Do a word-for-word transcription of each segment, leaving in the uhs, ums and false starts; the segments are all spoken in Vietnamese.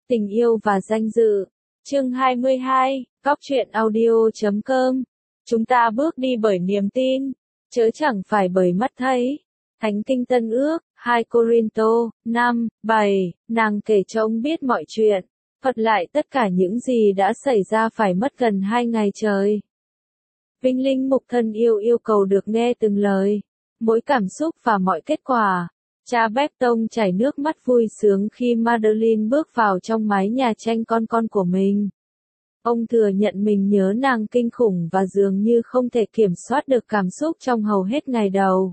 Tình yêu và danh dự. Chương hai mươi hai, Góc truyện audio chấm com. Chúng ta bước đi bởi niềm tin, chớ chẳng phải bởi mắt thấy. Thánh kinh Tân Ước, hai Cô-rinh-tô, năm, bảy, nàng kể cho ông biết mọi chuyện, thuật lại tất cả những gì đã xảy ra phải mất gần hai ngày trời. Vinh linh mục thân yêu yêu cầu được nghe từng lời, mỗi cảm xúc và mọi kết quả. Cha Bepton chảy nước mắt vui sướng khi Madeline bước vào trong mái nhà tranh con con của mình. Ông thừa nhận mình nhớ nàng kinh khủng và dường như không thể kiểm soát được cảm xúc trong hầu hết ngày đầu.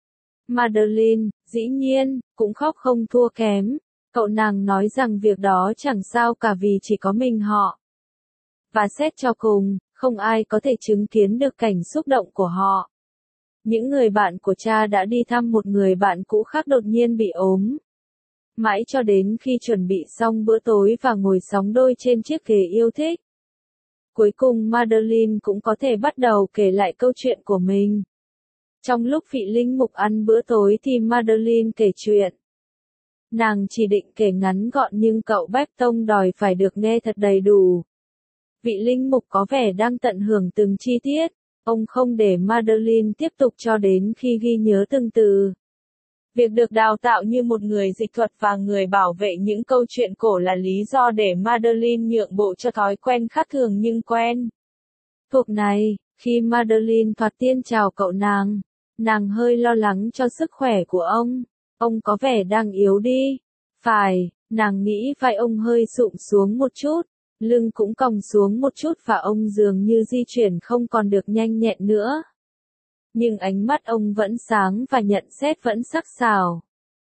Madeline, dĩ nhiên, cũng khóc không thua kém. Cậu nàng nói rằng việc đó chẳng sao cả vì chỉ có mình họ. Và xét cho cùng, không ai có thể chứng kiến được cảnh xúc động của họ. Những người bạn của cha đã đi thăm một người bạn cũ khác đột nhiên bị ốm. Mãi cho đến khi chuẩn bị xong bữa tối và ngồi sóng đôi trên chiếc ghế yêu thích. Cuối cùng Madeline cũng có thể bắt đầu kể lại câu chuyện của mình. Trong lúc vị linh mục ăn bữa tối thì Madeline kể chuyện. Nàng chỉ định kể ngắn gọn nhưng cậu Bepton đòi phải được nghe thật đầy đủ. Vị linh mục có vẻ đang tận hưởng từng chi tiết. Ông không để Madeline tiếp tục cho đến khi ghi nhớ từng từ. Việc được đào tạo như một người dịch thuật và người bảo vệ những câu chuyện cổ là lý do để Madeline nhượng bộ cho thói quen khác thường nhưng quen thuộc này. Khi Madeline thoạt tiên chào cậu nàng, nàng hơi lo lắng cho sức khỏe của ông. Ông có vẻ đang yếu đi. Phải, nàng nghĩ vai ông hơi sụm xuống một chút. Lưng cũng còng xuống một chút và ông dường như di chuyển không còn được nhanh nhẹn nữa. Nhưng ánh mắt ông vẫn sáng và nhận xét vẫn sắc sảo.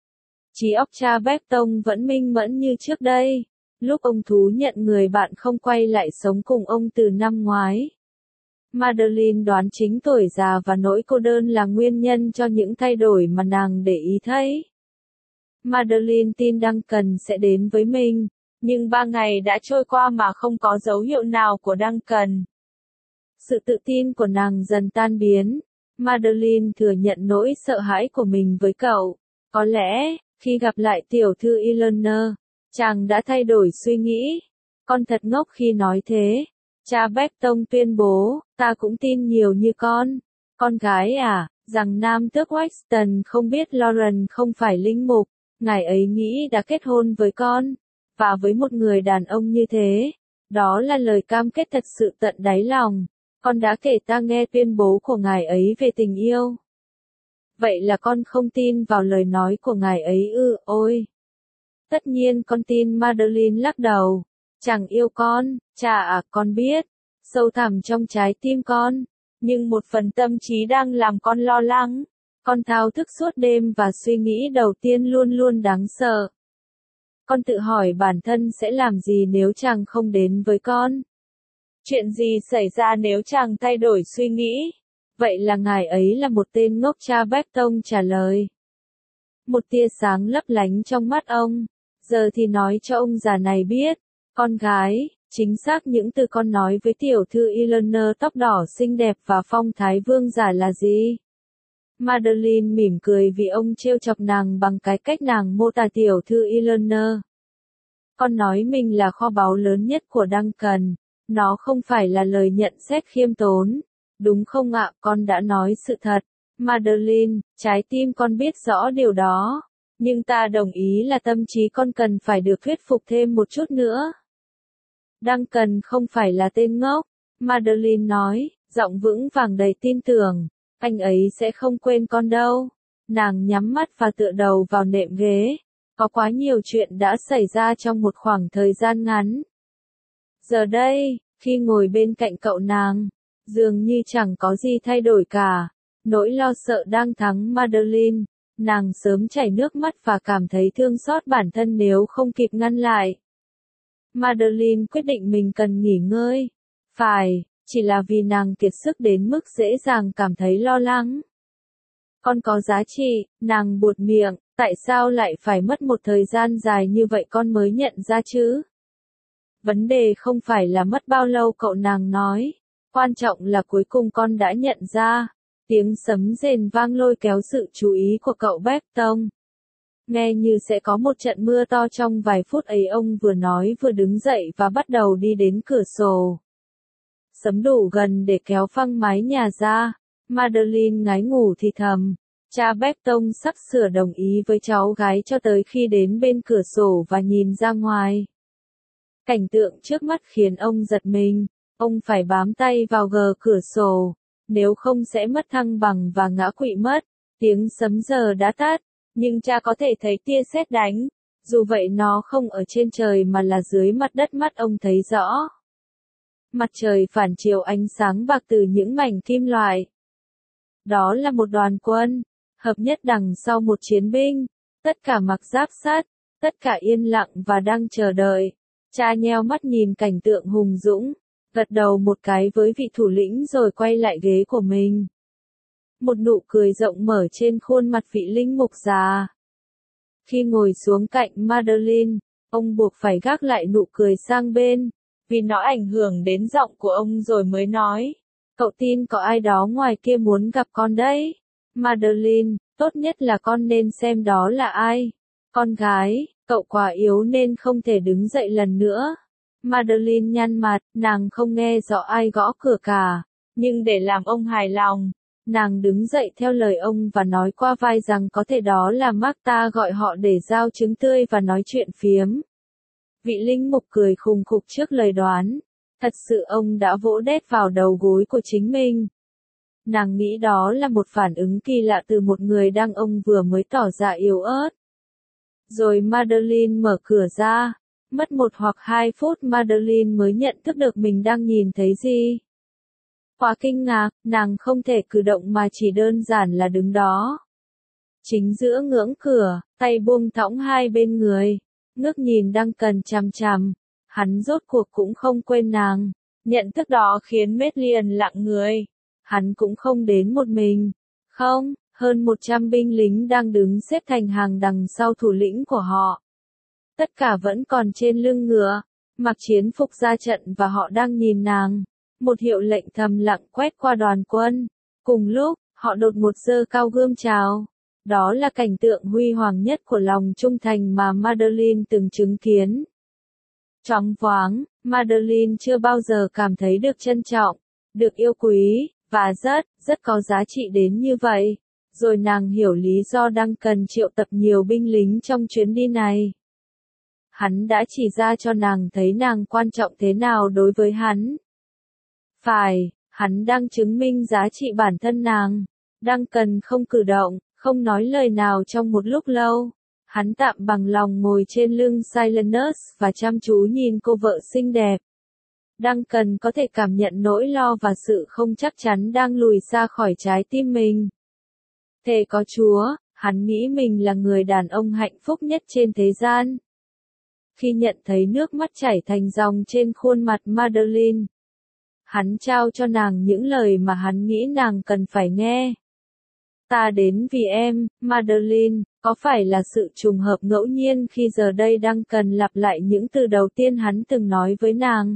Trí óc cha Bepton vẫn minh mẫn như trước đây, lúc ông thú nhận người bạn không quay lại sống cùng ông từ năm ngoái. Madeline đoán chính tuổi già và nỗi cô đơn là nguyên nhân cho những thay đổi mà nàng để ý thấy. Madeline tin Duncan sẽ đến với mình. Nhưng ba ngày đã trôi qua mà không có dấu hiệu nào của Duncan. Sự tự tin của nàng dần tan biến. Madeline thừa nhận nỗi sợ hãi của mình với cậu. Có lẽ, khi gặp lại tiểu thư Eleanor, chàng đã thay đổi suy nghĩ. Con thật ngốc khi nói thế. Cha Bepton tuyên bố, ta cũng tin nhiều như con. Con gái à, rằng nam tước Weston không biết Lauren không phải linh mục. Ngài ấy nghĩ đã kết hôn với con. Và với một người đàn ông như thế, đó là lời cam kết thật sự tận đáy lòng. Con đã kể ta nghe tuyên bố của ngài ấy về tình yêu. Vậy là con không tin vào lời nói của ngài ấy ư? Ôi! Tất nhiên con tin. Madeline lắc đầu. Chàng yêu con, cha à, con biết. Sâu thẳm trong trái tim con. Nhưng một phần tâm trí đang làm con lo lắng. Con thao thức suốt đêm và suy nghĩ đầu tiên luôn luôn đáng sợ. Con tự hỏi bản thân sẽ làm gì nếu chàng không đến với con? Chuyện gì xảy ra nếu chàng thay đổi suy nghĩ? Vậy là ngài ấy là một tên ngốc, cha Bepton trả lời. Một tia sáng lấp lánh trong mắt ông. Giờ thì nói cho ông già này biết. Con gái, chính xác những từ con nói với tiểu thư Eleanor tóc đỏ xinh đẹp và phong thái vương giả là gì? Madeline mỉm cười vì ông trêu chọc nàng bằng cái cách nàng mô tả tiểu thư Eleanor. Con nói mình là kho báu lớn nhất của Duncan. Nó không phải là lời nhận xét khiêm tốn. Đúng không ạ? Con đã nói sự thật. Madeline, trái tim con biết rõ điều đó. Nhưng ta đồng ý là tâm trí con cần phải được thuyết phục thêm một chút nữa. Duncan không phải là tên ngốc. Madeline nói, giọng vững vàng đầy tin tưởng. Anh ấy sẽ không quên con đâu. Nàng nhắm mắt và tựa đầu vào nệm ghế. Có quá nhiều chuyện đã xảy ra trong một khoảng thời gian ngắn. Giờ đây, khi ngồi bên cạnh cậu nàng, dường như chẳng có gì thay đổi cả. Nỗi lo sợ đang thắng Madeline. Nàng sớm chảy nước mắt và cảm thấy thương xót bản thân nếu không kịp ngăn lại. Madeline quyết định mình cần nghỉ ngơi. Phải. Chỉ là vì nàng kiệt sức đến mức dễ dàng cảm thấy lo lắng. Con có giá trị, nàng buột miệng, tại sao lại phải mất một thời gian dài như vậy con mới nhận ra chứ? Vấn đề không phải là mất bao lâu, cậu nàng nói. Quan trọng là cuối cùng con đã nhận ra. Tiếng sấm rền vang lôi kéo sự chú ý của cậu Bepton. nghe như sẽ có một trận mưa to trong vài phút ấy. Ông vừa nói vừa đứng dậy và bắt đầu đi đến cửa sổ. Sấm đủ gần để kéo phăng mái nhà ra. Madeline ngái ngủ thì thầm. Cha Berton sắp sửa đồng ý với cháu gái cho tới khi đến bên cửa sổ và nhìn ra ngoài. Cảnh tượng trước mắt khiến ông giật mình. Ông phải bám tay vào gờ cửa sổ, nếu không sẽ mất thăng bằng và ngã quỵ mất. Tiếng sấm giờ đã tắt, nhưng cha có thể thấy tia sét đánh. Dù vậy nó không ở trên trời mà là dưới mặt đất, mắt ông thấy rõ. Mặt trời phản chiếu ánh sáng bạc từ những mảnh kim loại. Đó là một đoàn quân, hợp nhất đằng sau một chiến binh, tất cả mặc giáp sắt, tất cả yên lặng và đang chờ đợi. Cha nheo mắt nhìn cảnh tượng hùng dũng, gật đầu một cái với vị thủ lĩnh rồi quay lại ghế của mình. Một nụ cười rộng mở trên khuôn mặt vị linh mục già. Khi ngồi xuống cạnh Madeline, ông buộc phải gác lại nụ cười sang bên, vì nó ảnh hưởng đến giọng của ông, rồi mới nói. Cậu tin có ai đó ngoài kia muốn gặp con đấy. Madeline, tốt nhất là con nên xem đó là ai. Con gái, cậu quá yếu nên không thể đứng dậy lần nữa. Madeline nhăn mặt, nàng không nghe rõ ai gõ cửa cả. Nhưng để làm ông hài lòng, nàng đứng dậy theo lời ông và nói qua vai rằng có thể đó là Martha gọi họ để giao trứng tươi và nói chuyện phiếm. Vị linh mục cười khùng khục trước lời đoán. Thật sự ông đã vỗ đét vào đầu gối của chính mình. Nàng nghĩ đó là một phản ứng kỳ lạ từ một người đang ông vừa mới tỏ ra yếu ớt. Rồi Madeline mở cửa ra. Mất một hoặc hai phút Madeline mới nhận thức được mình đang nhìn thấy gì. Quá kinh ngạc, nàng không thể cử động mà chỉ đơn giản là đứng đó. Chính giữa ngưỡng cửa, tay buông thõng hai bên người, ngước nhìn Duncan chằm chằm. Hắn rốt cuộc cũng không quên nàng. Nhận thức đó khiến Madeline lặng người. Hắn cũng không đến một mình. Không, hơn một trăm binh lính đang đứng xếp thành hàng đằng sau thủ lĩnh của họ. Tất cả vẫn còn trên lưng ngựa, mặc chiến phục ra trận và họ đang nhìn nàng. Một hiệu lệnh thầm lặng quét qua đoàn quân. Cùng lúc, họ đột một giơ cao gươm chào. Đó là cảnh tượng huy hoàng nhất của lòng trung thành mà Madeline từng chứng kiến. Choáng váng, Madeline chưa bao giờ cảm thấy được trân trọng, được yêu quý, và rất, rất có giá trị đến như vậy. Rồi nàng hiểu lý do đang cần triệu tập nhiều binh lính trong chuyến đi này. Hắn đã chỉ ra cho nàng thấy nàng quan trọng thế nào đối với hắn. Phải, hắn đang chứng minh giá trị bản thân nàng. Đang cần không cử động, không nói lời nào trong một lúc lâu. Hắn tạm bằng lòng ngồi trên lưng Silenus và chăm chú nhìn cô vợ xinh đẹp. Duncan có thể cảm nhận nỗi lo và sự không chắc chắn đang lùi xa khỏi trái tim mình. Thề có Chúa, hắn nghĩ mình là người đàn ông hạnh phúc nhất trên thế gian. Khi nhận thấy nước mắt chảy thành dòng trên khuôn mặt Madeline, hắn trao cho nàng những lời mà hắn nghĩ nàng cần phải nghe. Ta đến vì em, Madeline. Có phải là sự trùng hợp ngẫu nhiên khi giờ đây đang cần lặp lại những từ đầu tiên hắn từng nói với nàng?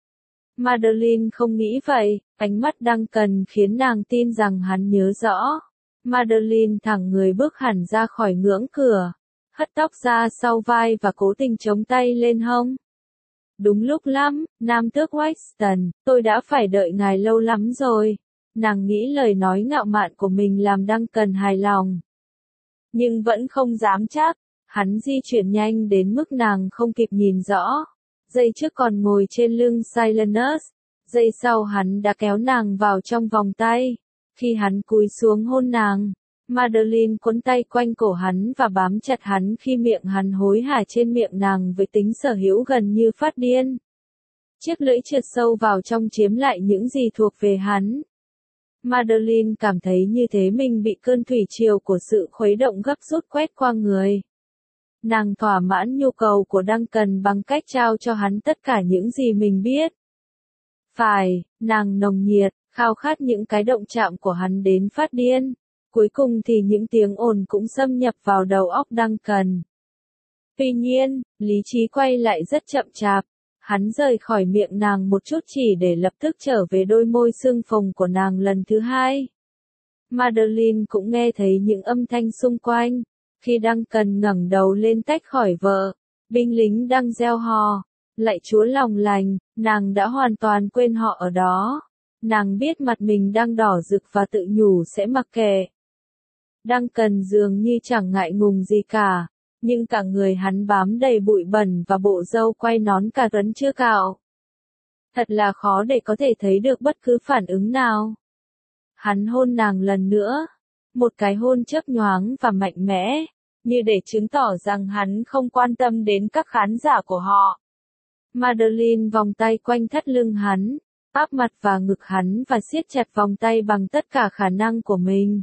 Madeline không nghĩ vậy, ánh mắt Duncan khiến nàng tin rằng hắn nhớ rõ. Madeline thẳng người bước hẳn ra khỏi ngưỡng cửa, hất tóc ra sau vai và cố tình chống tay lên hông. Đúng lúc lắm, nam tước Weston, tôi đã phải đợi ngài lâu lắm rồi. Nàng nghĩ lời nói ngạo mạn của mình làm Duncan hài lòng. Nhưng vẫn không dám chắc, hắn di chuyển nhanh đến mức nàng không kịp nhìn rõ. Giây trước còn ngồi trên lưng Silenus, giây sau hắn đã kéo nàng vào trong vòng tay. Khi hắn cúi xuống hôn nàng, Madeline cuốn tay quanh cổ hắn và bám chặt hắn khi miệng hắn hối hả trên miệng nàng với tính sở hữu gần như phát điên. Chiếc lưỡi trượt sâu vào trong chiếm lại những gì thuộc về hắn. Madeline cảm thấy như thế mình bị cơn thủy triều của sự khuấy động gấp rút quét qua người. Nàng thỏa mãn nhu cầu của Duncan bằng cách trao cho hắn tất cả những gì mình biết. Phải, nàng nồng nhiệt, khao khát những cái động chạm của hắn đến phát điên. Cuối cùng thì những tiếng ồn cũng xâm nhập vào đầu óc Duncan. Tuy nhiên, lý trí quay lại rất chậm chạp. Hắn rời khỏi miệng nàng một chút chỉ để lập tức trở về đôi môi sưng phồng của nàng lần thứ hai. Madeline cũng nghe thấy những âm thanh xung quanh. Khi Duncan ngẩng đầu lên tách khỏi vợ, binh lính đang reo hò, lạy Chúa lòng lành, nàng đã hoàn toàn quên họ ở đó. Nàng biết mặt mình đang đỏ rực và tự nhủ sẽ mặc kệ. Duncan dường như chẳng ngại ngùng gì cả, nhưng cả người hắn bám đầy bụi bẩn và bộ râu quai nón cà rấn chưa cạo. Thật là khó để có thể thấy được bất cứ phản ứng nào. Hắn hôn nàng lần nữa, một cái hôn chớp nhoáng và mạnh mẽ, như để chứng tỏ rằng hắn không quan tâm đến các khán giả của họ. Madeline vòng tay quanh thắt lưng hắn, áp mặt và ngực hắn và siết chặt vòng tay bằng tất cả khả năng của mình.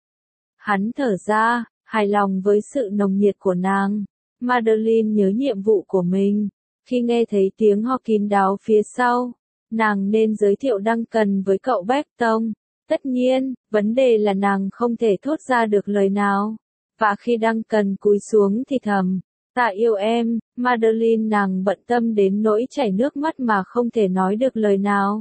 Hắn thở ra, hài lòng với sự nồng nhiệt của nàng. Madeline nhớ nhiệm vụ của mình. Khi nghe thấy tiếng ho kín đáo phía sau, nàng nên giới thiệu Duncan với cậu Becton. Tất nhiên, vấn đề là nàng không thể thốt ra được lời nào. Và khi Duncan cúi xuống thì thầm, ta yêu em, Madeline nàng bận tâm đến nỗi chảy nước mắt mà không thể nói được lời nào.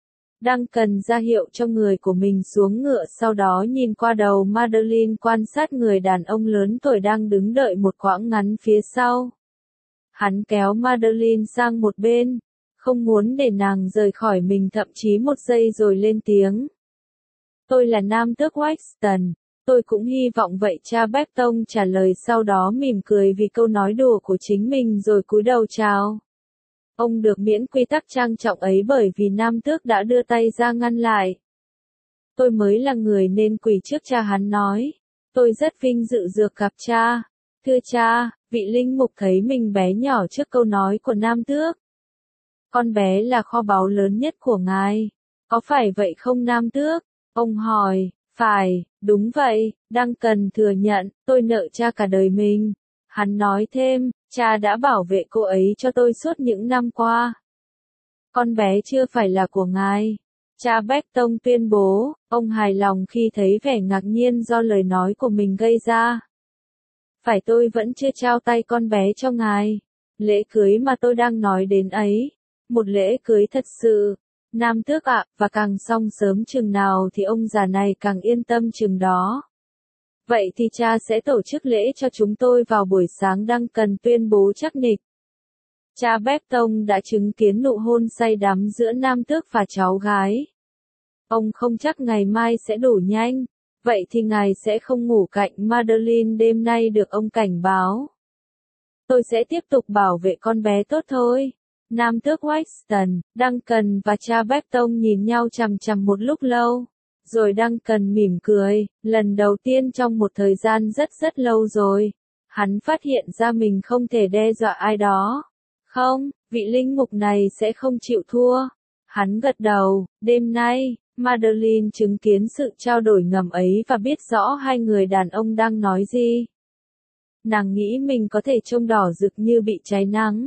Duncan ra hiệu cho người của mình xuống ngựa, sau đó nhìn qua đầu Madeline quan sát người đàn ông lớn tuổi đang đứng đợi một quãng ngắn phía sau. Hắn kéo Madeline sang một bên, không muốn để nàng rời khỏi mình thậm chí một giây rồi lên tiếng. Tôi là Nam tước Weston, tôi cũng hy vọng vậy, cha Becton trả lời, sau đó mỉm cười vì câu nói đùa của chính mình rồi cúi đầu chào. Ông được miễn quy tắc trang trọng ấy bởi vì Nam tước đã đưa tay ra ngăn lại. Tôi mới là người nên quỳ trước cha, hắn nói. Tôi rất vinh dự được gặp cha. Thưa cha, vị linh mục thấy mình bé nhỏ trước câu nói của Nam tước. Con bé là kho báu lớn nhất của ngài. Có phải vậy không Nam tước? Ông hỏi. Phải, đúng vậy, Duncan thừa nhận, tôi nợ cha cả đời mình. Hắn nói thêm, cha đã bảo vệ cô ấy cho tôi suốt những năm qua. Con bé chưa phải là của ngài. Cha Becton tuyên bố, ông hài lòng khi thấy vẻ ngạc nhiên do lời nói của mình gây ra. Phải, tôi vẫn chưa trao tay con bé cho ngài. Lễ cưới mà tôi đang nói đến ấy. Một lễ cưới thật sự. Nam tước ạ, và càng xong sớm chừng nào thì ông già này càng yên tâm chừng đó. Vậy thì cha sẽ tổ chức lễ cho chúng tôi vào buổi sáng, Duncan tuyên bố chắc nịch. Cha Becton đã chứng kiến nụ hôn say đắm giữa Nam tước và cháu gái. Ông không chắc ngày mai sẽ đủ nhanh. Vậy thì ngài sẽ không ngủ cạnh Madeline đêm nay được ông cảnh báo. Tôi sẽ tiếp tục bảo vệ con bé tốt thôi. Nam tước Weston, Duncan và cha Becton nhìn nhau chằm chằm một lúc lâu. Rồi Duncan mỉm cười, lần đầu tiên trong một thời gian rất rất lâu rồi. Hắn phát hiện ra mình không thể đe dọa ai đó. Không, vị linh mục này sẽ không chịu thua. Hắn gật đầu, đêm nay, Madeline chứng kiến sự trao đổi ngầm ấy và biết rõ hai người đàn ông đang nói gì. Nàng nghĩ mình có thể trông đỏ rực như bị cháy nắng.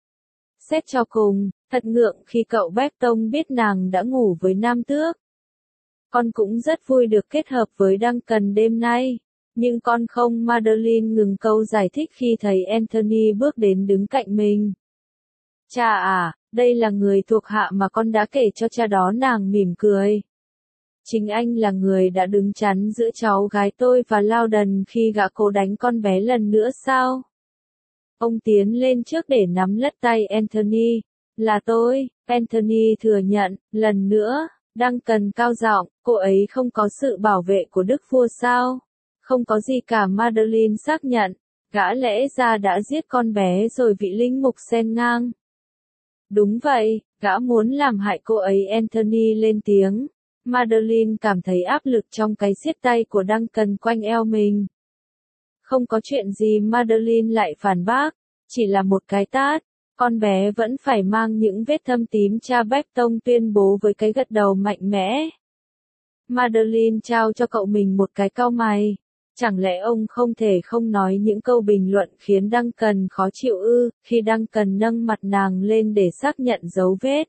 Xét cho cùng, thật ngượng khi cậu Becton biết nàng đã ngủ với Nam tước. Con cũng rất vui được kết hợp với Duncan đêm nay. Nhưng con không, Madeline ngừng câu giải thích khi thấy Anthony bước đến đứng cạnh mình. Cha à, đây là người thuộc hạ mà con đã kể cho cha đó, nàng mỉm cười. Chính anh là người đã đứng chắn giữa cháu gái tôi và Loudon khi gã cố đánh con bé lần nữa sao? Ông tiến lên trước để nắm lất tay Anthony. Là tôi, Anthony thừa nhận, lần nữa. Duncan cao giọng, cô ấy không có sự bảo vệ của đức vua sao? Không có gì cả, Madeline xác nhận. Gã lẽ ra đã giết con bé rồi, vị linh mục xen ngang. Đúng vậy, gã muốn làm hại cô ấy, Anthony lên tiếng. Madeline cảm thấy áp lực trong cái siết tay của Duncan quanh eo mình. Không có chuyện gì, Madeline lại phản bác. Chỉ là một cái tát. Con bé vẫn phải mang những vết thâm tím, cha Becton tuyên bố với cái gật đầu mạnh mẽ. Madeline trao cho cậu mình một cái cau mày. Chẳng lẽ ông không thể không nói những câu bình luận khiến Duncan khó chịu ư? Khi Duncan nâng mặt nàng lên để xác nhận dấu vết,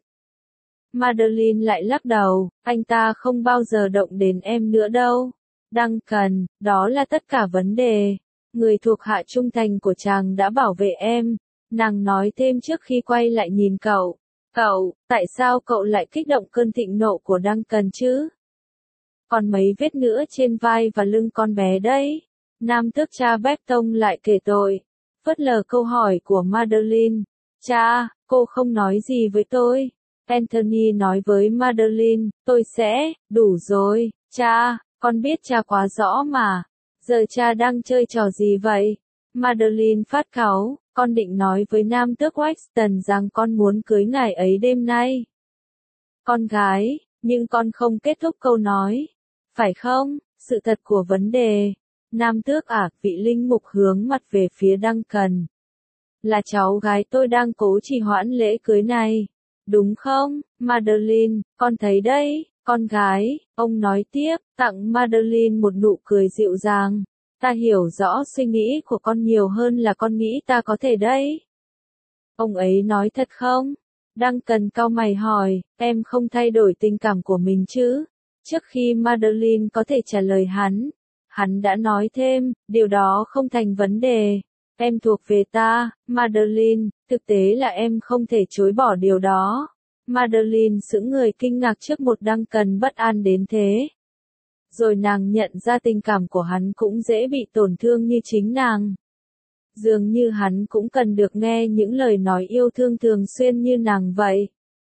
Madeline lại lắc đầu, anh ta không bao giờ động đến em nữa đâu. Duncan, đó là tất cả vấn đề. Người thuộc hạ trung thành của chàng đã bảo vệ em. Nàng nói thêm trước khi quay lại nhìn cậu. Cậu, tại sao cậu lại kích động cơn thịnh nộ của Duncan chứ? Còn mấy vết nữa trên vai và lưng con bé đấy. Nam tước cha Bepton lại kể tội, phớt lờ câu hỏi của Madeline. Cha, cô không nói gì với tôi. Anthony nói với Madeline, tôi sẽ, đủ rồi, cha, con biết cha quá rõ mà. Giờ cha đang chơi trò gì vậy? Madeline phát cáu, con định nói với Nam tước Weston rằng con muốn cưới ngài ấy đêm nay. Con gái, nhưng con không kết thúc câu nói. Phải không? Sự thật của vấn đề. Nam tước ả, vị linh mục hướng mặt về phía Duncan. Là cháu gái tôi đang cố trì hoãn lễ cưới này. Đúng không, Madeline, con thấy đấy, con gái, ông nói tiếp, tặng Madeline một nụ cười dịu dàng. Ta hiểu rõ suy nghĩ của con nhiều hơn là con nghĩ ta có thể đấy. Ông ấy nói thật không? Duncan cau mày hỏi, em không thay đổi tình cảm của mình chứ? Trước khi Madeline có thể trả lời hắn, hắn đã nói thêm, điều đó không thành vấn đề. Em thuộc về ta, Madeline, thực tế là em không thể chối bỏ điều đó. Madeline sững người kinh ngạc trước một Duncan bất an đến thế. Rồi nàng nhận ra tình cảm của hắn cũng dễ bị tổn thương như chính nàng. Dường như hắn cũng cần được nghe những lời nói yêu thương thường xuyên như nàng vậy.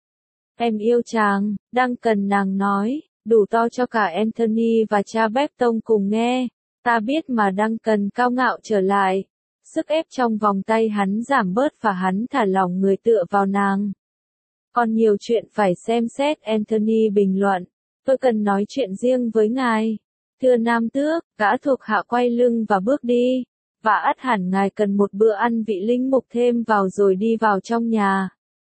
Em yêu chàng, Duncan nàng nói, đủ to cho cả Anthony và cha Bepton cùng nghe. Ta biết mà Duncan cao ngạo trở lại. Sức ép trong vòng tay hắn giảm bớt và hắn thả lỏng người tựa vào nàng. Còn nhiều chuyện phải xem xét, Anthony bình luận. Tôi cần nói chuyện riêng với ngài. Thưa Nam tước, gã thuộc hạ quay lưng và bước đi. Và ắt hẳn ngài cần một bữa ăn vị linh mục thêm vào rồi đi vào trong nhà.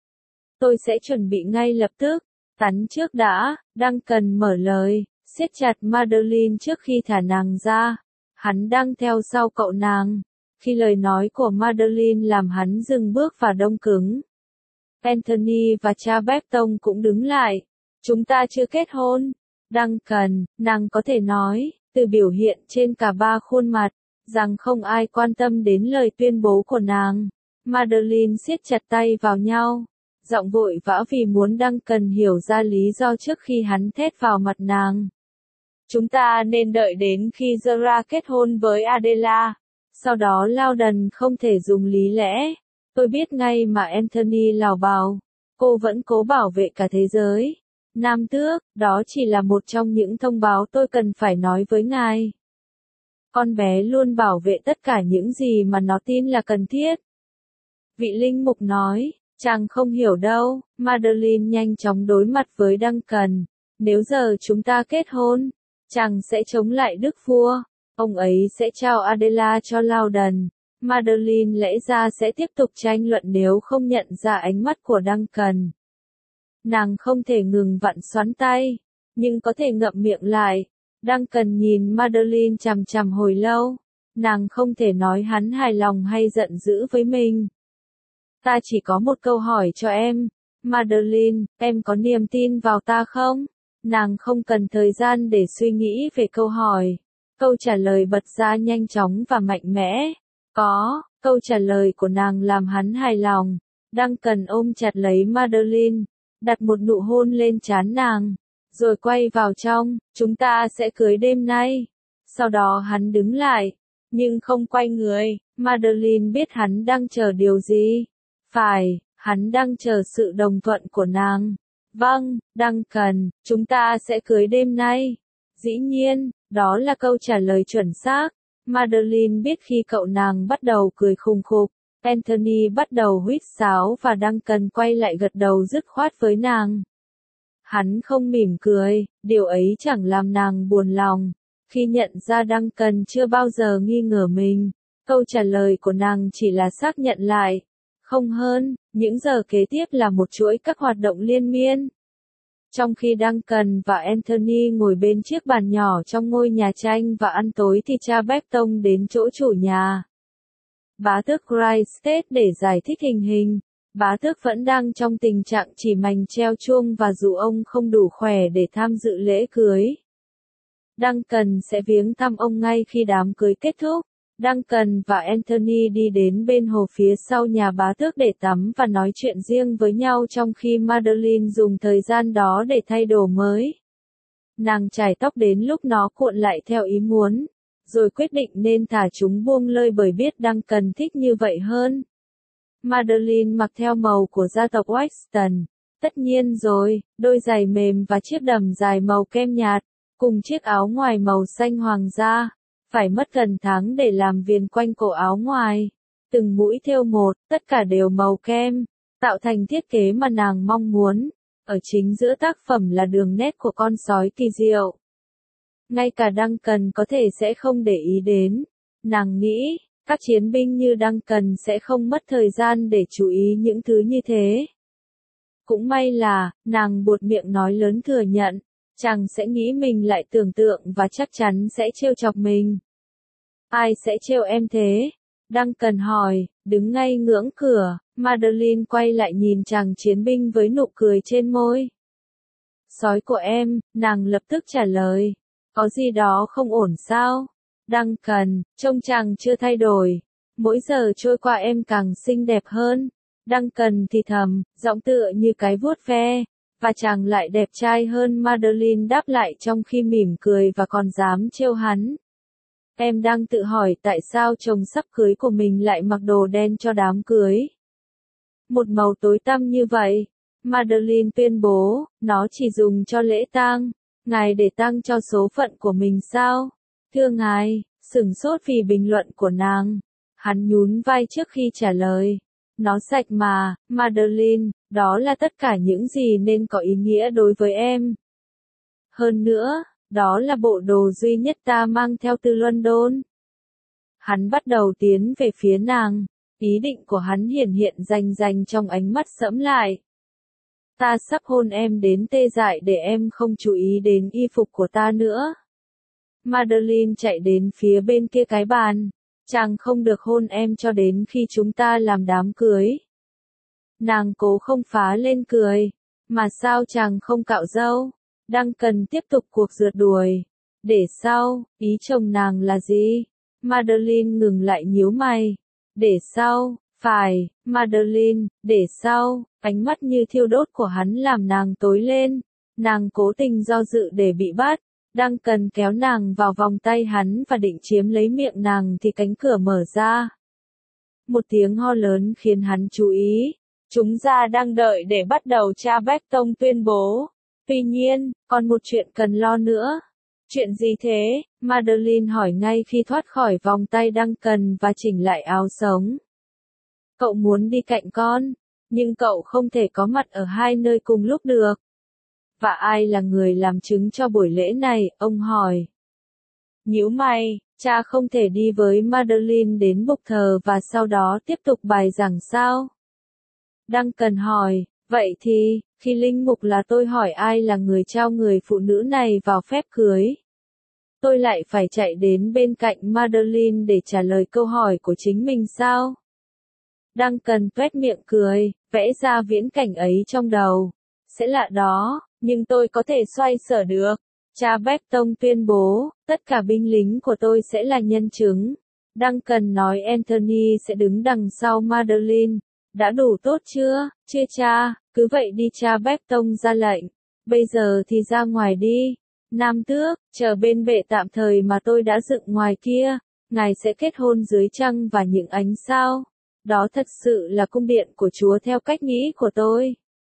Tôi sẽ chuẩn bị ngay lập tức. Tắn trước đã, Duncan mở lời, siết chặt Madeline trước khi thả nàng ra. Hắn đang theo sau cậu nàng. Khi lời nói của Madeline làm hắn dừng bước và đông cứng. Anthony và cha Bepton cũng đứng lại. Chúng ta chưa kết hôn. Duncan, nàng có thể nói, từ biểu hiện trên cả ba khuôn mặt, rằng không ai quan tâm đến lời tuyên bố của nàng. Madeline siết chặt tay vào nhau, giọng vội vã vì muốn Duncan hiểu ra lý do trước khi hắn thét vào mặt nàng. Chúng ta nên đợi đến khi Zara kết hôn với Adela. Sau đó Loudon không thể dùng lý lẽ. Tôi biết ngay mà Anthony lảo bào. Cô vẫn cố bảo vệ cả thế giới. Nam tước, đó chỉ là một trong những thông báo tôi cần phải nói với ngài. Con bé luôn bảo vệ tất cả những gì mà nó tin là cần thiết. Vị linh mục nói, chàng không hiểu đâu. Madeline nhanh chóng đối mặt với Duncan. Nếu giờ chúng ta kết hôn, chàng sẽ chống lại đức vua. Ông ấy sẽ trao Adela cho Loudon. Madeline lẽ ra sẽ tiếp tục tranh luận nếu không nhận ra ánh mắt của Duncan. Nàng không thể ngừng vặn xoắn tay, nhưng có thể ngậm miệng lại. Duncan nhìn Madeline chằm chằm hồi lâu. Nàng không thể nói hắn hài lòng hay giận dữ với mình. Ta chỉ có một câu hỏi cho em. Madeline, em có niềm tin vào ta không? Nàng không cần thời gian để suy nghĩ về câu hỏi. Câu trả lời bật ra nhanh chóng và mạnh mẽ. Có, câu trả lời của nàng làm hắn hài lòng. Duncan ôm chặt lấy Madeline, đặt một nụ hôn lên trán nàng, rồi quay vào trong, chúng ta sẽ cưới đêm nay. Sau đó hắn đứng lại, nhưng không quay người. Madeline biết hắn đang chờ điều gì. Phải, hắn đang chờ sự đồng thuận của nàng. Vâng, Duncan, chúng ta sẽ cưới đêm nay. Dĩ nhiên, đó là câu trả lời chuẩn xác. Madeline biết khi cậu nàng bắt đầu cười khùng khục, Anthony bắt đầu huýt sáo và Duncan quay lại gật đầu dứt khoát với nàng. Hắn không mỉm cười, điều ấy chẳng làm nàng buồn lòng. Khi nhận ra Duncan chưa bao giờ nghi ngờ mình, câu trả lời của nàng chỉ là xác nhận lại. Không hơn, những giờ kế tiếp là một chuỗi các hoạt động liên miên. Trong khi Duncan và Anthony ngồi bên chiếc bàn nhỏ trong ngôi nhà tranh và ăn tối thì cha Bepton đến chỗ chủ nhà. Bá tước Christstead để giải thích tình hình. Bá tước vẫn đang trong tình trạng chỉ mành treo chuông và dù ông không đủ khỏe để tham dự lễ cưới. Duncan sẽ viếng thăm ông ngay khi đám cưới kết thúc. Duncan và Anthony đi đến bên hồ phía sau nhà bá tước để tắm và nói chuyện riêng với nhau trong khi Madeline dùng thời gian đó để thay đồ mới. Nàng chải tóc đến lúc nó cuộn lại theo ý muốn. rồi quyết định nên thả chúng buông lơi bởi biết Duncan thích như vậy hơn. Madeline mặc theo màu của gia tộc Weston. Tất nhiên rồi, đôi giày mềm và chiếc đầm dài màu kem nhạt, cùng chiếc áo ngoài màu xanh hoàng gia. Phải mất gần tháng để làm viền quanh cổ áo ngoài. Từng mũi thêu một, tất cả đều màu kem, tạo thành thiết kế mà nàng mong muốn. Ở chính giữa tác phẩm là đường nét của con sói kỳ diệu. Ngay cả Duncan có thể sẽ không để ý đến. Nàng nghĩ, các chiến binh như Duncan sẽ không mất thời gian để chú ý những thứ như thế. Cũng may là, nàng buột miệng nói lớn thừa nhận, chàng sẽ nghĩ mình lại tưởng tượng và chắc chắn sẽ trêu chọc mình. Ai sẽ trêu em thế? Duncan hỏi, đứng ngay ngưỡng cửa, Madeline quay lại nhìn chàng chiến binh với nụ cười trên môi. Sói của em, nàng lập tức trả lời. Có gì đó không ổn sao? Duncan, trông chàng chưa thay đổi. Mỗi giờ trôi qua em càng xinh đẹp hơn. Duncan thì thầm, giọng tựa như cái vuốt ve. Và chàng lại đẹp trai hơn. Madeline đáp lại trong khi mỉm cười và còn dám trêu hắn. Em đang tự hỏi tại sao chồng sắp cưới của mình lại mặc đồ đen cho đám cưới. Một màu tối tăm như vậy. Madeline tuyên bố, nó chỉ dùng cho lễ tang. Ngài để tang cho số phận của mình sao? Thưa ngài, sửng sốt vì bình luận của nàng. Hắn nhún vai trước khi trả lời. Nó sạch mà, Madeline, đó là tất cả những gì nên có ý nghĩa đối với em. Hơn nữa, đó là bộ đồ duy nhất ta mang theo từ London. Hắn bắt đầu tiến về phía nàng. Ý định của hắn hiển hiện rành rành trong ánh mắt sẫm lại. Ta sắp hôn em đến tê dại để em không chú ý đến y phục của ta nữa. Madeline chạy đến phía bên kia cái bàn. Chàng không được hôn em cho đến khi chúng ta làm đám cưới. Nàng cố không phá lên cười. Mà sao chàng không cạo râu? Duncan tiếp tục cuộc rượt đuổi. Để sau, ý chồng nàng là gì? Madeline ngừng lại nhíu mày. Để sau, phải, Madeline, để sau, ánh mắt như thiêu đốt của hắn làm nàng tối lên. Nàng cố tình do dự để bị bắt. Duncan kéo nàng vào vòng tay hắn và định chiếm lấy miệng nàng thì cánh cửa mở ra. Một tiếng ho lớn khiến hắn chú ý. Chúng ta đang đợi để bắt đầu. Cha Beckton tuyên bố. Tuy nhiên, còn một chuyện cần lo nữa. Chuyện gì thế? Madeline hỏi ngay khi thoát khỏi vòng tay Duncan và chỉnh lại áo sống. Cậu muốn đi cạnh con, nhưng cậu không thể có mặt ở hai nơi cùng lúc được. Và ai là người làm chứng cho buổi lễ này, ông hỏi. Nhíu mày, cha không thể đi với Madeline đến bục thờ và sau đó tiếp tục bài giảng sao? Duncan hỏi, vậy thì, khi linh mục là tôi hỏi ai là người trao người phụ nữ này vào phép cưới? Tôi lại phải chạy đến bên cạnh Madeline để trả lời câu hỏi của chính mình sao? Duncan tuét miệng cười, vẽ ra viễn cảnh ấy trong đầu. Sẽ lạ đó, nhưng tôi có thể xoay sở được. Cha Beckton tuyên bố, tất cả binh lính của tôi sẽ là nhân chứng. Duncan nói Anthony sẽ đứng đằng sau Madeline. Đã đủ tốt chưa? Chưa cha, cứ vậy đi. Cha Beckton ra lệnh. Bây giờ thì ra ngoài đi. Nam tước, chờ bên bệ tạm thời mà tôi đã dựng ngoài kia. Ngài sẽ kết hôn dưới trăng và những ánh sao. Đó thật sự là cung điện của Chúa theo cách nghĩ của tôi.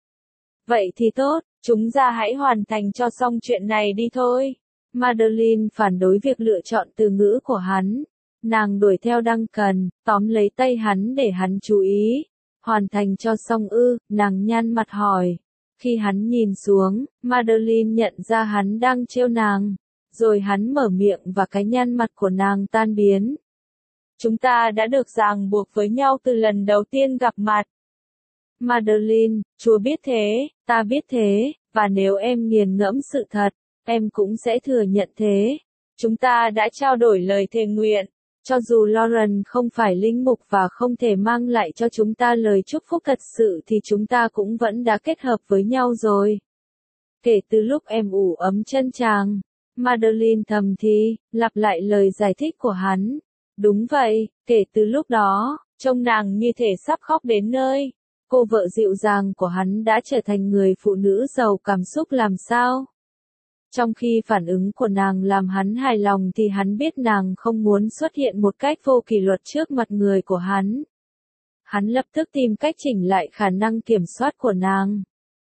Vậy thì tốt, chúng ta hãy hoàn thành cho xong chuyện này đi thôi. Madeline phản đối việc lựa chọn từ ngữ của hắn. Nàng đuổi theo Duncan, tóm lấy tay hắn để hắn chú ý. Hoàn thành cho xong ư, nàng nhăn mặt hỏi. Khi hắn nhìn xuống, Madeline nhận ra hắn đang trêu nàng. Rồi hắn mở miệng và cái nhăn mặt của nàng tan biến. Chúng ta đã được ràng buộc với nhau từ lần đầu tiên gặp mặt. Madeline, Chúa biết thế, ta biết thế, và nếu em nghiền ngẫm sự thật, em cũng sẽ thừa nhận thế. Chúng ta đã trao đổi lời thề nguyện. Cho dù Lauren không phải linh mục và không thể mang lại cho chúng ta lời chúc phúc thật sự thì chúng ta cũng vẫn đã kết hợp với nhau rồi. Kể từ lúc em ủ ấm chân chàng, Madeline thầm thì, lặp lại lời giải thích của hắn. Đúng vậy, kể từ lúc đó, trông nàng như thể sắp khóc đến nơi. Cô vợ dịu dàng của hắn đã trở thành người phụ nữ giàu cảm xúc làm sao? Trong khi phản ứng của nàng làm hắn hài lòng thì hắn biết nàng không muốn xuất hiện một cách vô kỷ luật trước mặt người của hắn. Hắn lập tức tìm cách chỉnh lại khả năng kiểm soát của nàng.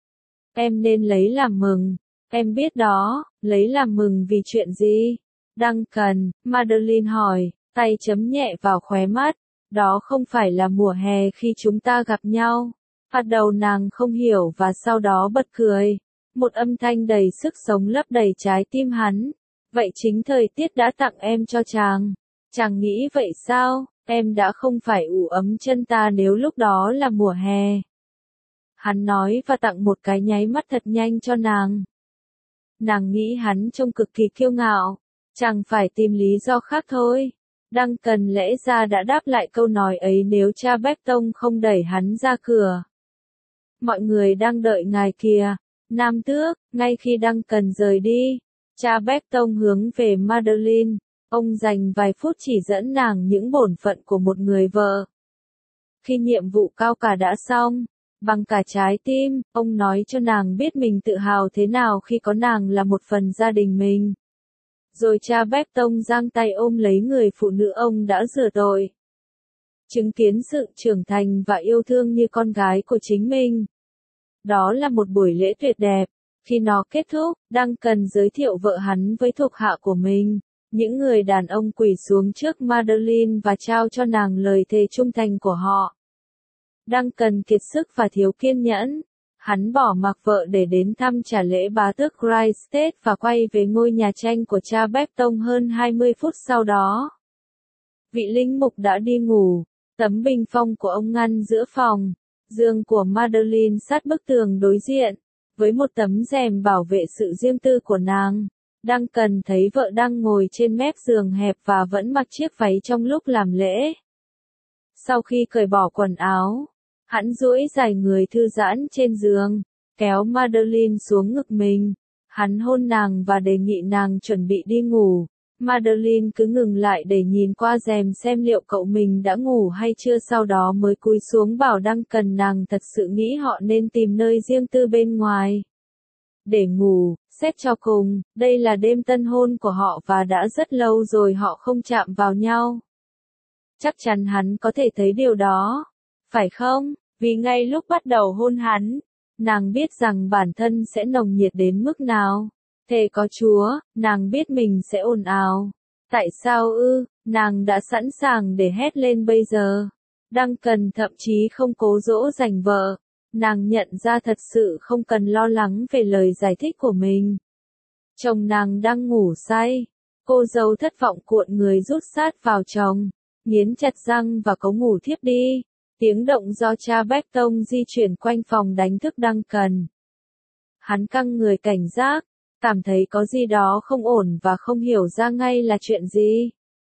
Em nên lấy làm mừng. Em biết đó, lấy làm mừng vì chuyện gì? Duncan, Madeline hỏi, tay chấm nhẹ vào khóe mắt. Đó không phải là mùa hè khi chúng ta gặp nhau. Bắt đầu nàng không hiểu và sau đó bật cười. Một âm thanh đầy sức sống lấp đầy trái tim hắn. Vậy chính thời tiết đã tặng em cho chàng. Chàng nghĩ vậy sao? Em đã không phải ủ ấm chân ta nếu lúc đó là mùa hè. Hắn nói và tặng một cái nháy mắt thật nhanh cho nàng. Nàng nghĩ hắn trông cực kỳ kiêu ngạo. Chàng phải tìm lý do khác thôi. Duncan lẽ ra đã đáp lại câu nói ấy nếu cha Beckton không đẩy hắn ra cửa. Mọi người đang đợi ngài kìa. Nam tước, ngay khi Duncan rời đi, cha Beckton hướng về Madeline. Ông dành vài phút chỉ dẫn nàng những bổn phận của một người vợ. Khi nhiệm vụ cao cả đã xong, bằng cả trái tim, ông nói cho nàng biết mình tự hào thế nào khi có nàng là một phần gia đình mình. Rồi cha Beckton giang tay ôm lấy người phụ nữ ông đã rửa tội. Chứng kiến sự trưởng thành và yêu thương như con gái của chính mình. Đó là một buổi lễ tuyệt đẹp. Khi nó kết thúc, Duncan giới thiệu vợ hắn với thuộc hạ của mình. Những người đàn ông quỳ xuống trước Madeline và trao cho nàng lời thề trung thành của họ. Duncan kiệt sức và thiếu kiên nhẫn. Hắn bỏ mặc vợ để đến thăm trả lễ bá tước Christchurch và quay về ngôi nhà tranh của cha Beckton hơn hai mươi phút sau đó. Vị linh mục đã đi ngủ. Tấm bình phong của ông ngăn giữa phòng. Giường của Madeline sát bức tường đối diện. Với một tấm rèm bảo vệ sự riêng tư của nàng. Duncan thấy vợ đang ngồi trên mép giường hẹp và vẫn mặc chiếc váy trong lúc làm lễ. Sau khi cởi bỏ quần áo, hắn duỗi dài người thư giãn trên giường, kéo Madeline xuống ngực mình. Hắn hôn nàng và đề nghị nàng chuẩn bị đi ngủ. Madeline cứ ngừng lại để nhìn qua rèm xem liệu cậu mình đã ngủ hay chưa, sau đó mới cúi xuống bảo Duncan nàng thật sự nghĩ họ nên tìm nơi riêng tư bên ngoài. Để ngủ, xét cho cùng, đây là đêm tân hôn của họ và đã rất lâu rồi họ không chạm vào nhau. Chắc chắn hắn có thể thấy điều đó, phải không? Vì ngay lúc bắt đầu hôn hắn, nàng biết rằng bản thân sẽ nồng nhiệt đến mức nào. Thề có Chúa, nàng biết mình sẽ ồn ào. Tại sao ư? Nàng đã sẵn sàng để hét lên bây giờ. Duncan thậm chí không cố dỗ dành vợ. Nàng nhận ra thật sự không cần lo lắng về lời giải thích của mình. Chồng nàng đang ngủ say. Cô dâu thất vọng cuộn người rút sát vào chồng, nghiến chặt răng và cố ngủ thiếp đi. Tiếng động do cha Beckton di chuyển quanh phòng đánh thức Duncan. Hắn căng người cảnh giác, cảm thấy có gì đó không ổn và không hiểu ra ngay là chuyện gì.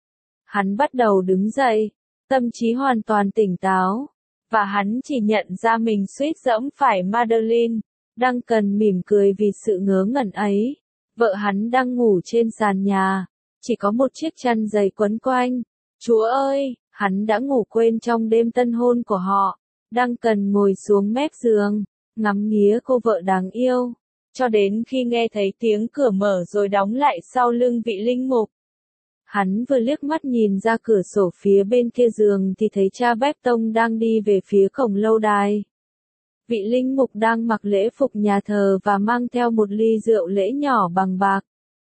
Hắn bắt đầu đứng dậy, tâm trí hoàn toàn tỉnh táo, và hắn chỉ nhận ra mình suýt giẫm phải Madeline. Duncan mỉm cười vì sự ngớ ngẩn ấy. Vợ hắn đang ngủ trên sàn nhà, chỉ có một chiếc chăn dày quấn quanh. Chúa ơi, hắn đã ngủ quên trong đêm tân hôn của họ. Duncan ngồi xuống mép giường, ngắm nghía cô vợ đáng yêu, cho đến khi nghe thấy tiếng cửa mở rồi đóng lại sau lưng vị linh mục. Hắn vừa liếc mắt nhìn ra cửa sổ phía bên kia giường thì thấy cha Beckton đang đi về phía cổng lâu đài. Vị linh mục đang mặc lễ phục nhà thờ và mang theo một ly rượu lễ nhỏ bằng bạc.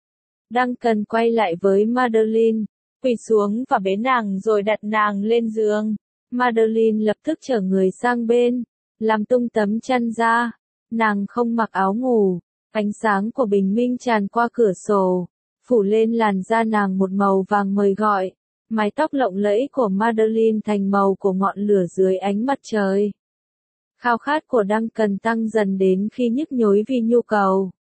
Duncan quay lại với Madeline, quỳ xuống và bế nàng rồi đặt nàng lên giường. Madeline lập tức trở người sang bên, làm tung tấm chăn ra. Nàng không mặc áo ngủ, ánh sáng của bình minh tràn qua cửa sổ, phủ lên làn da nàng một màu vàng mời gọi. Mái tóc lộng lẫy của Madeline thành màu của ngọn lửa dưới ánh mặt trời. Khao khát của Duncan tăng dần đến khi nhức nhối vì nhu cầu.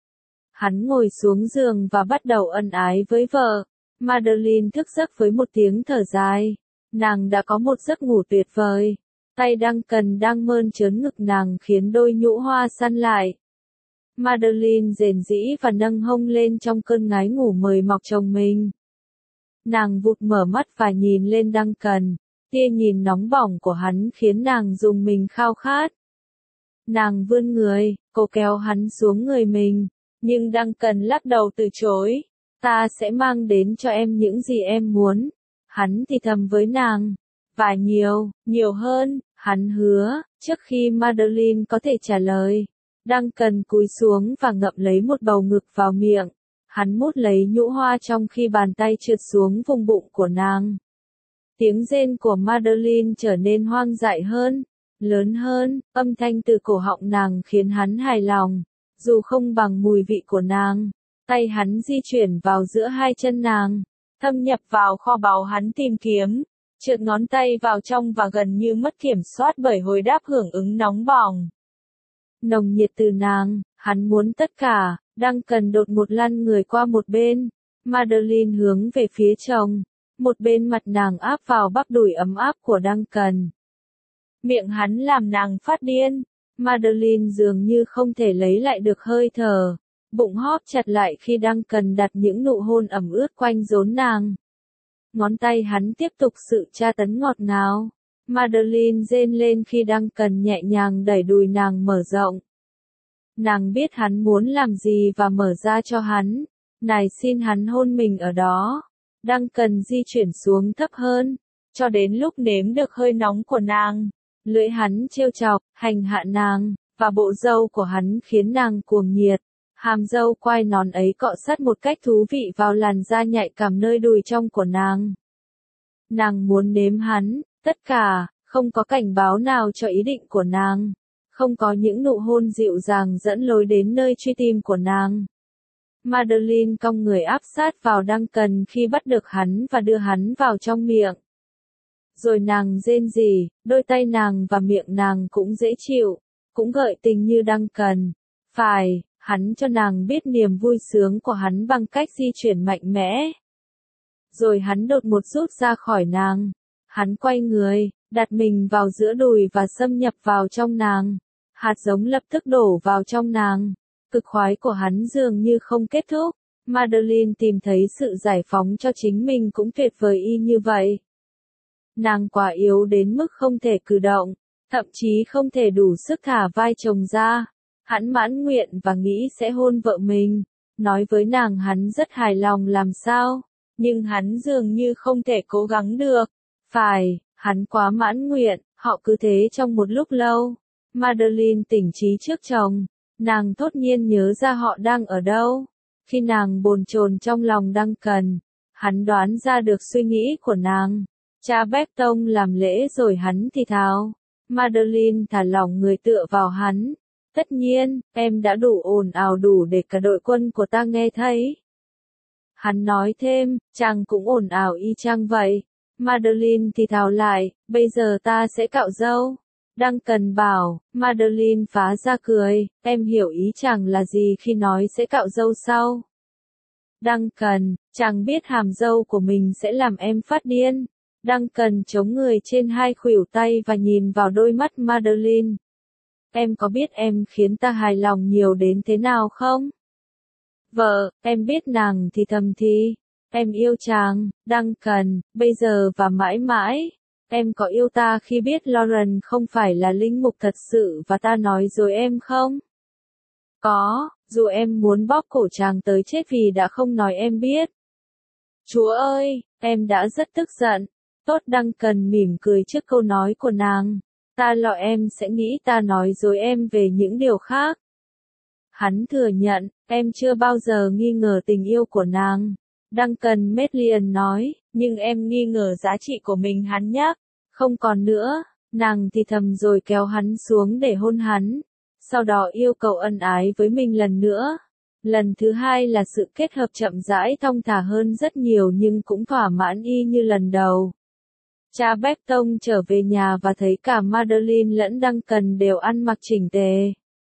Hắn ngồi xuống giường và bắt đầu ân ái với vợ. Madeline thức giấc với một tiếng thở dài. Nàng đã có một giấc ngủ tuyệt vời. Tay Duncan đang mơn trớn ngực nàng khiến đôi nhũ hoa săn lại. Madeline rền rĩ và nâng hông lên trong cơn ngái ngủ mời mọc chồng mình. Nàng vụt mở mắt và nhìn lên Duncan. Tia nhìn nóng bỏng của hắn khiến nàng rùng mình khao khát. Nàng vươn người, cô kéo hắn xuống người mình. Nhưng Duncan lắc đầu từ chối. Ta sẽ mang đến cho em những gì em muốn. Hắn thì thầm với nàng. Và nhiều, nhiều hơn, hắn hứa, trước khi Madeline có thể trả lời. Duncan cúi xuống và ngậm lấy một bầu ngực vào miệng. Hắn mút lấy nhũ hoa trong khi bàn tay trượt xuống vùng bụng của nàng. Tiếng rên của Madeline trở nên hoang dại hơn, lớn hơn, âm thanh từ cổ họng nàng khiến hắn hài lòng. Dù không bằng mùi vị của nàng, tay hắn di chuyển vào giữa hai chân nàng, thâm nhập vào kho báu hắn tìm kiếm, trượt ngón tay vào trong và gần như mất kiểm soát bởi hồi đáp hưởng ứng nóng bỏng. Nồng nhiệt từ nàng, hắn muốn tất cả. Duncan đột ngột lăn người qua một bên. Madeline hướng về phía chồng. Một bên mặt nàng áp vào bắp đùi ấm áp của Duncan. Miệng hắn làm nàng phát điên. Madeline dường như không thể lấy lại được hơi thở. Bụng hóp chặt lại khi Duncan đặt những nụ hôn ẩm ướt quanh rốn nàng. Ngón tay hắn tiếp tục sự tra tấn ngọt ngào. Madeline rên lên khi Duncan nhẹ nhàng đẩy đùi nàng mở rộng. Nàng biết hắn muốn làm gì và mở ra cho hắn. Nài xin hắn hôn mình ở đó. Duncan di chuyển xuống thấp hơn, cho đến lúc nếm được hơi nóng của nàng. Lưỡi hắn trêu chọc, hành hạ nàng, và bộ râu của hắn khiến nàng cuồng nhiệt. Hàm râu quai nón ấy cọ sát một cách thú vị vào làn da nhạy cảm nơi đùi trong của nàng. Nàng muốn nếm hắn, tất cả, không có cảnh báo nào cho ý định của nàng. Không có những nụ hôn dịu dàng dẫn lối đến nơi truy tìm của nàng. Madeline cong người áp sát vào Duncan khi bắt được hắn và đưa hắn vào trong miệng. Rồi nàng rên rỉ, đôi tay nàng và miệng nàng cũng dễ chịu, cũng gợi tình như Duncan. Phải, hắn cho nàng biết niềm vui sướng của hắn bằng cách di chuyển mạnh mẽ. Rồi hắn đột ngột rút ra khỏi nàng. Hắn quay người, đặt mình vào giữa đùi và xâm nhập vào trong nàng. Hạt giống lập tức đổ vào trong nàng. Cực khoái của hắn dường như không kết thúc. Madeline tìm thấy sự giải phóng cho chính mình cũng tuyệt vời y như vậy. Nàng quá yếu đến mức không thể cử động, thậm chí không thể đủ sức thả vai chồng ra. Hắn mãn nguyện và nghĩ sẽ hôn vợ mình. Nói với nàng hắn rất hài lòng làm sao, nhưng hắn dường như không thể cố gắng được. Phải, hắn quá mãn nguyện, họ cứ thế trong một lúc lâu. Madeline tỉnh trí trước chồng. Nàng thốt nhiên nhớ ra họ đang ở đâu. Khi nàng bồn chồn trong lòng Duncan, hắn đoán ra được suy nghĩ của nàng. Cha Bepton làm lễ rồi hắn thì thào. Madeline thả lỏng người tựa vào hắn. Tất nhiên, em đã đủ ồn ào đủ để cả đội quân của ta nghe thấy. Hắn nói thêm, chàng cũng ồn ào y chang vậy. Madeline thì thào lại, bây giờ ta sẽ cạo râu. Duncan bảo, Madeline phá ra cười, em hiểu ý chàng là gì khi nói sẽ cạo râu sau. Duncan, chàng biết hàm râu của mình sẽ làm em phát điên. Duncan chống người trên hai khuỷu tay và nhìn vào đôi mắt Madeline. Em có biết em khiến ta hài lòng nhiều đến thế nào không? Vợ, em biết nàng thì thầm thì. Em yêu chàng, Duncan, bây giờ và mãi mãi. Em có yêu ta khi biết Lauren không phải là linh mục thật sự và ta nói dối em không? Có, dù em muốn bóp cổ chàng tới chết vì đã không nói em biết. Chúa ơi, em đã rất tức giận. Tốt, Duncan mỉm cười trước câu nói của nàng. Ta lo em sẽ nghĩ ta nói dối em về những điều khác. Hắn thừa nhận, em chưa bao giờ nghi ngờ tình yêu của nàng. Duncan Medlian nói, nhưng em nghi ngờ giá trị của mình, hắn nhắc. Không còn nữa, nàng thì thầm rồi kéo hắn xuống để hôn hắn. Sau đó yêu cầu ân ái với mình lần nữa. Lần thứ hai là sự kết hợp chậm rãi thong thả hơn rất nhiều nhưng cũng thỏa mãn y như lần đầu. Cha Bepton trở về nhà và thấy cả Madeline lẫn Duncan đều ăn mặc chỉnh tề.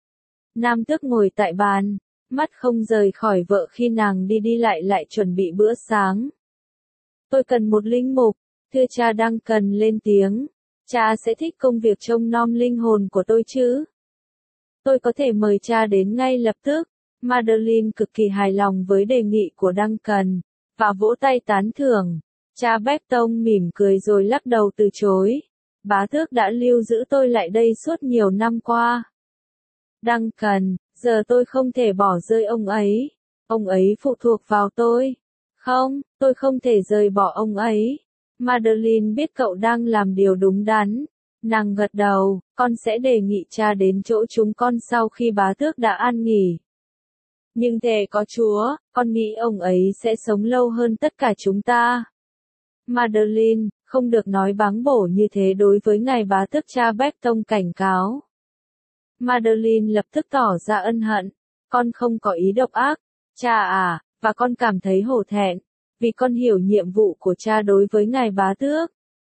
Nam tước ngồi tại bàn, mắt không rời khỏi vợ khi nàng đi đi lại lại chuẩn bị bữa sáng. Tôi cần một linh mục, thưa cha. Duncan lên tiếng. Cha sẽ thích công việc trông nom linh hồn của tôi chứ? Tôi có thể mời cha đến ngay lập tức. Madeline cực kỳ hài lòng với đề nghị của Duncan, và vỗ tay tán thưởng. Cha Bepton mỉm cười rồi lắc đầu từ chối. Bá tước đã lưu giữ tôi lại đây suốt nhiều năm qua. Duncan, Giờ tôi không thể bỏ rơi ông ấy. Ông ấy phụ thuộc vào tôi. Không, tôi không thể rời bỏ ông ấy. Madeline biết cậu đang làm điều đúng đắn. Nàng gật đầu, con sẽ đề nghị cha đến chỗ chúng con sau khi bá tước đã an nghỉ. Nhưng thề có Chúa, con nghĩ ông ấy sẽ sống lâu hơn tất cả chúng ta. Madeline, không được nói báng bổ như thế đối với ngài bá tước, cha Beckton cảnh cáo. Madeline lập tức tỏ ra ân hận. Con không có ý độc ác, cha à, và con cảm thấy hổ thẹn, vì con hiểu nhiệm vụ của cha đối với ngài bá tước.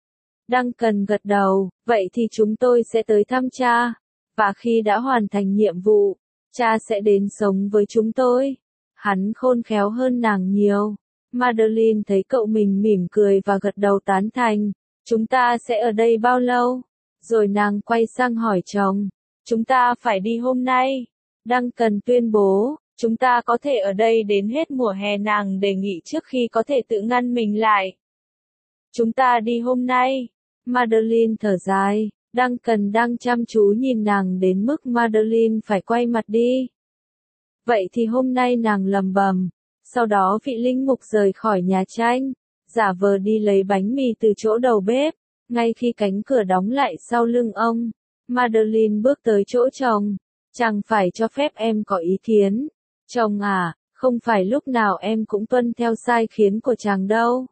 Duncan gật đầu, vậy thì chúng tôi sẽ tới thăm cha, và khi đã hoàn thành nhiệm vụ, cha sẽ đến sống với chúng tôi. Hắn khôn khéo hơn nàng nhiều. Madeline thấy cậu mình mỉm cười và gật đầu tán thành. Chúng ta sẽ ở đây bao lâu? Rồi nàng quay sang hỏi chồng. Chúng ta phải đi hôm nay. Duncan tuyên bố, chúng ta có thể ở đây đến hết mùa hè, nàng đề nghị trước khi có thể tự ngăn mình lại. Chúng ta đi hôm nay. Madeline thở dài. Duncan đang chăm chú nhìn nàng đến mức Madeline phải quay mặt đi. Vậy thì hôm nay, nàng lầm bầm. Sau đó vị linh mục rời khỏi nhà tranh, giả vờ đi lấy bánh mì từ chỗ đầu bếp. Ngay khi cánh cửa đóng lại sau lưng ông, Madeline bước tới chỗ chồng. Chàng phải cho phép em có ý kiến. Chồng à, không phải lúc nào em cũng tuân theo sai khiến của chàng đâu.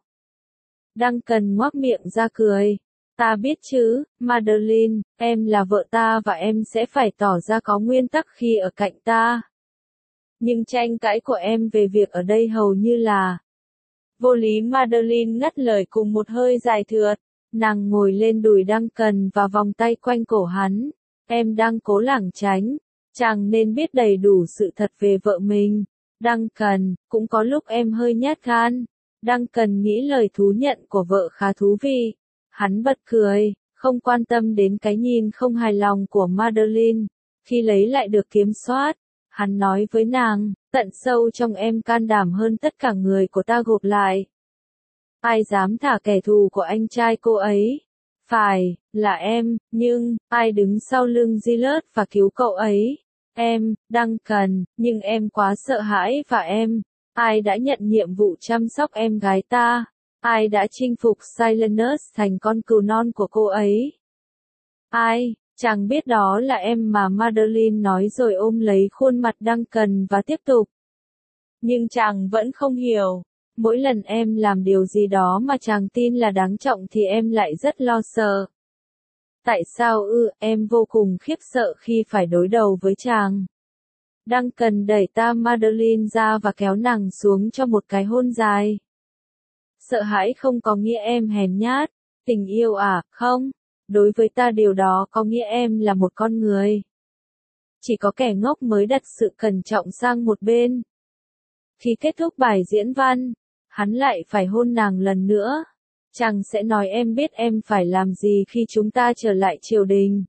Duncan ngoác miệng ra cười. Ta biết chứ, Madeline, em là vợ ta và em sẽ phải tỏ ra có nguyên tắc khi ở cạnh ta. Nhưng tranh cãi của em về việc ở đây hầu như là vô lý. Madeline ngắt lời cùng một hơi dài thượt. Nàng ngồi lên đùi Duncan và vòng tay quanh cổ hắn. Em đang cố lảng tránh. Chàng nên biết đầy đủ sự thật về vợ mình. Duncan, cũng có lúc em hơi nhát gan. Duncan nghĩ lời thú nhận của vợ khá thú vị. Hắn bật cười, không quan tâm đến cái nhìn không hài lòng của Madeline. Khi lấy lại được kiểm soát, hắn nói với nàng, tận sâu trong em can đảm hơn tất cả người của ta gộp lại. Ai dám thả kẻ thù của anh trai cô ấy? Phải, là em, nhưng, ai đứng sau lưng Gillard và cứu cậu ấy? Em, Duncan, nhưng em quá sợ hãi và em. Ai đã nhận nhiệm vụ chăm sóc em gái ta? Ai đã chinh phục Silenus thành con cừu non của cô ấy? Ai? Chàng biết đó là em mà, Madeline nói rồi ôm lấy khuôn mặt Duncan và tiếp tục. Nhưng chàng vẫn không hiểu. Mỗi lần em làm điều gì đó mà chàng tin là đáng trọng thì em lại rất lo sợ. Tại sao ư? Em vô cùng khiếp sợ khi phải đối đầu với chàng. Duncan đẩy ta Madeline ra và kéo nàng xuống cho một cái hôn dài. Sợ hãi không có nghĩa em hèn nhát. Tình yêu à, không. Đối với ta điều đó có nghĩa em là một con người. Chỉ có kẻ ngốc mới đặt sự cẩn trọng sang một bên. Khi kết thúc bài diễn văn, hắn lại phải hôn nàng lần nữa. Chàng sẽ nói em biết em phải làm gì khi chúng ta trở lại triều đình.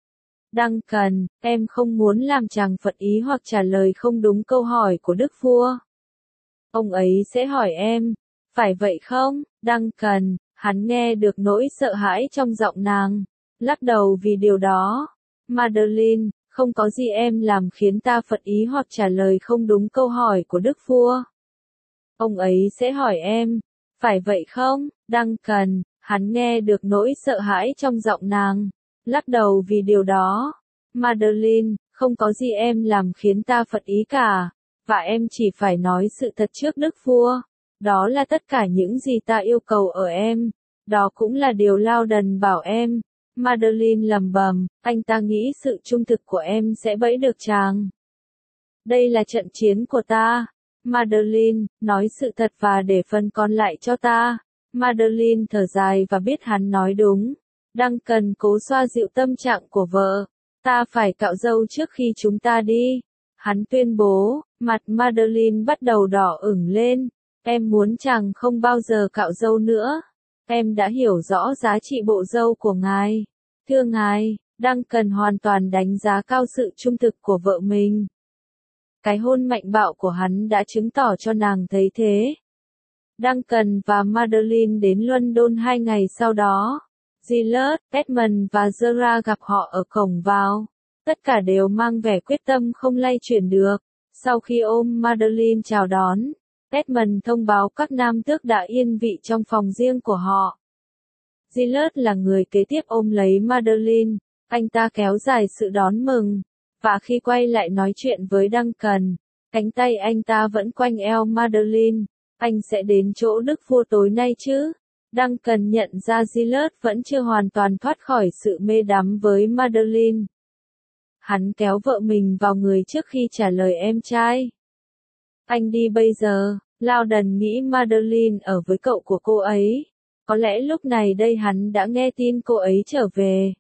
Duncan, em không muốn làm chàng phật ý hoặc trả lời không đúng câu hỏi của đức vua. Ông ấy sẽ hỏi em, phải vậy không? Duncan, hắn nghe được nỗi sợ hãi trong giọng nàng, lắc đầu vì điều đó. Madeline, không có gì em làm khiến ta phật ý hoặc trả lời không đúng câu hỏi của đức vua. Ông ấy sẽ hỏi em, phải vậy không? Duncan, hắn nghe được nỗi sợ hãi trong giọng nàng, lắc đầu vì điều đó. Madeline, không có gì em làm khiến ta phật ý cả, và em chỉ phải nói sự thật trước đức vua. Đó là tất cả những gì ta yêu cầu ở em. Đó cũng là điều Loudon bảo em. Madeline lầm bầm, anh ta nghĩ sự trung thực của em sẽ bẫy được chàng. Đây là trận chiến của ta. Madeline, nói sự thật và để phần còn lại cho ta. Madeline thở dài và biết hắn nói đúng. Duncan cố xoa dịu tâm trạng của vợ. Ta phải cạo râu trước khi chúng ta đi. Hắn tuyên bố, mặt Madeline bắt đầu đỏ ửng lên. Em muốn chàng không bao giờ cạo râu nữa. Em đã hiểu rõ giá trị bộ râu của ngài. Thưa ngài, Duncan hoàn toàn đánh giá cao sự trung thực của vợ mình. Cái hôn mạnh bạo của hắn đã chứng tỏ cho nàng thấy thế. Duncan và Madeline đến London hai ngày sau đó. Gillard, Edmund và Zara gặp họ ở cổng vào. Tất cả đều mang vẻ quyết tâm không lay chuyển được. Sau khi ôm Madeline chào đón, Edmund thông báo các nam tước đã yên vị trong phòng riêng của họ. Gillard là người kế tiếp ôm lấy Madeline, anh ta kéo dài sự đón mừng, và khi quay lại nói chuyện với Duncan, cánh tay anh ta vẫn quanh eo Madeline. Anh sẽ đến chỗ đức vua tối nay chứ? Duncan nhận ra Gillard vẫn chưa hoàn toàn thoát khỏi sự mê đắm với Madeline. Hắn kéo vợ mình vào người trước khi trả lời em trai. Anh đi bây giờ. Loudon nghĩ Madeline ở với cậu của cô ấy. Có lẽ lúc này đây hắn đã nghe tin cô ấy trở về.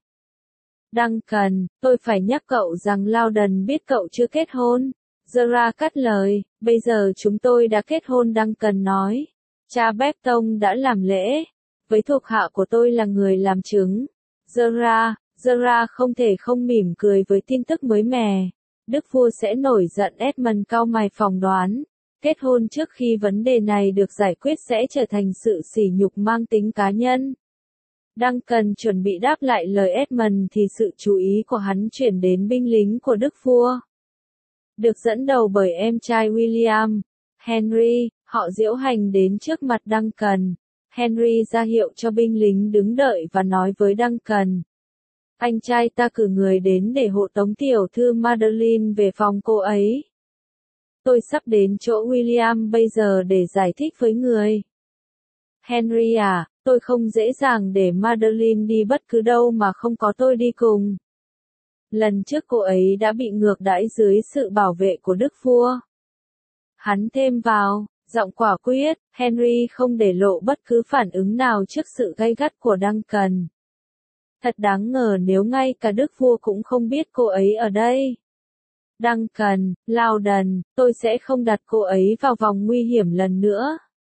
Duncan, tôi phải nhắc cậu rằng Loudon biết cậu chưa kết hôn. Zara cắt lời, bây giờ chúng tôi đã kết hôn. Duncan nói. Cha Bepton đã làm lễ. Với thuộc hạ của tôi là người làm chứng. Zara, Zara không thể không mỉm cười với tin tức mới mẻ. Đức vua sẽ nổi giận. Edmund cau mày phỏng đoán. Kết hôn trước khi vấn đề này được giải quyết sẽ trở thành sự sỉ nhục mang tính cá nhân. Duncan chuẩn bị đáp lại lời Edmund thì sự chú ý của hắn chuyển đến binh lính của đức vua. Được dẫn đầu bởi em trai William, Henry, họ diễu hành đến trước mặt Duncan. Henry ra hiệu cho binh lính đứng đợi và nói với Duncan. Anh trai ta cử người đến để hộ tống tiểu thư Madeline về phòng cô ấy. Tôi sắp đến chỗ William bây giờ để giải thích với người. Henry à, tôi không dễ dàng để Madeline đi bất cứ đâu mà không có tôi đi cùng. Lần trước cô ấy đã bị ngược đãi dưới sự bảo vệ của đức vua. Hắn thêm vào, giọng quả quyết, Henry không để lộ bất cứ phản ứng nào trước sự gay gắt của Duncan. Thật đáng ngờ nếu ngay cả đức vua cũng không biết cô ấy ở đây. Duncan, Loudon, tôi sẽ không đặt cô ấy vào vòng nguy hiểm lần nữa.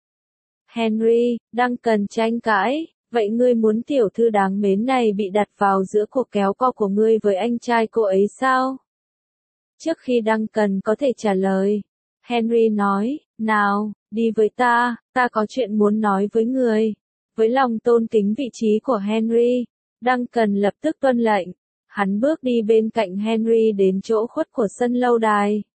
Henry, Duncan tranh cãi, vậy ngươi muốn tiểu thư đáng mến này bị đặt vào giữa cuộc kéo co của ngươi với anh trai cô ấy sao? Trước khi Duncan có thể trả lời, Henry nói, nào, đi với ta, ta có chuyện muốn nói với người. Với lòng tôn kính vị trí của Henry, Duncan lập tức tuân lệnh. Hắn bước đi bên cạnh Henry đến chỗ khuất của sân lâu đài.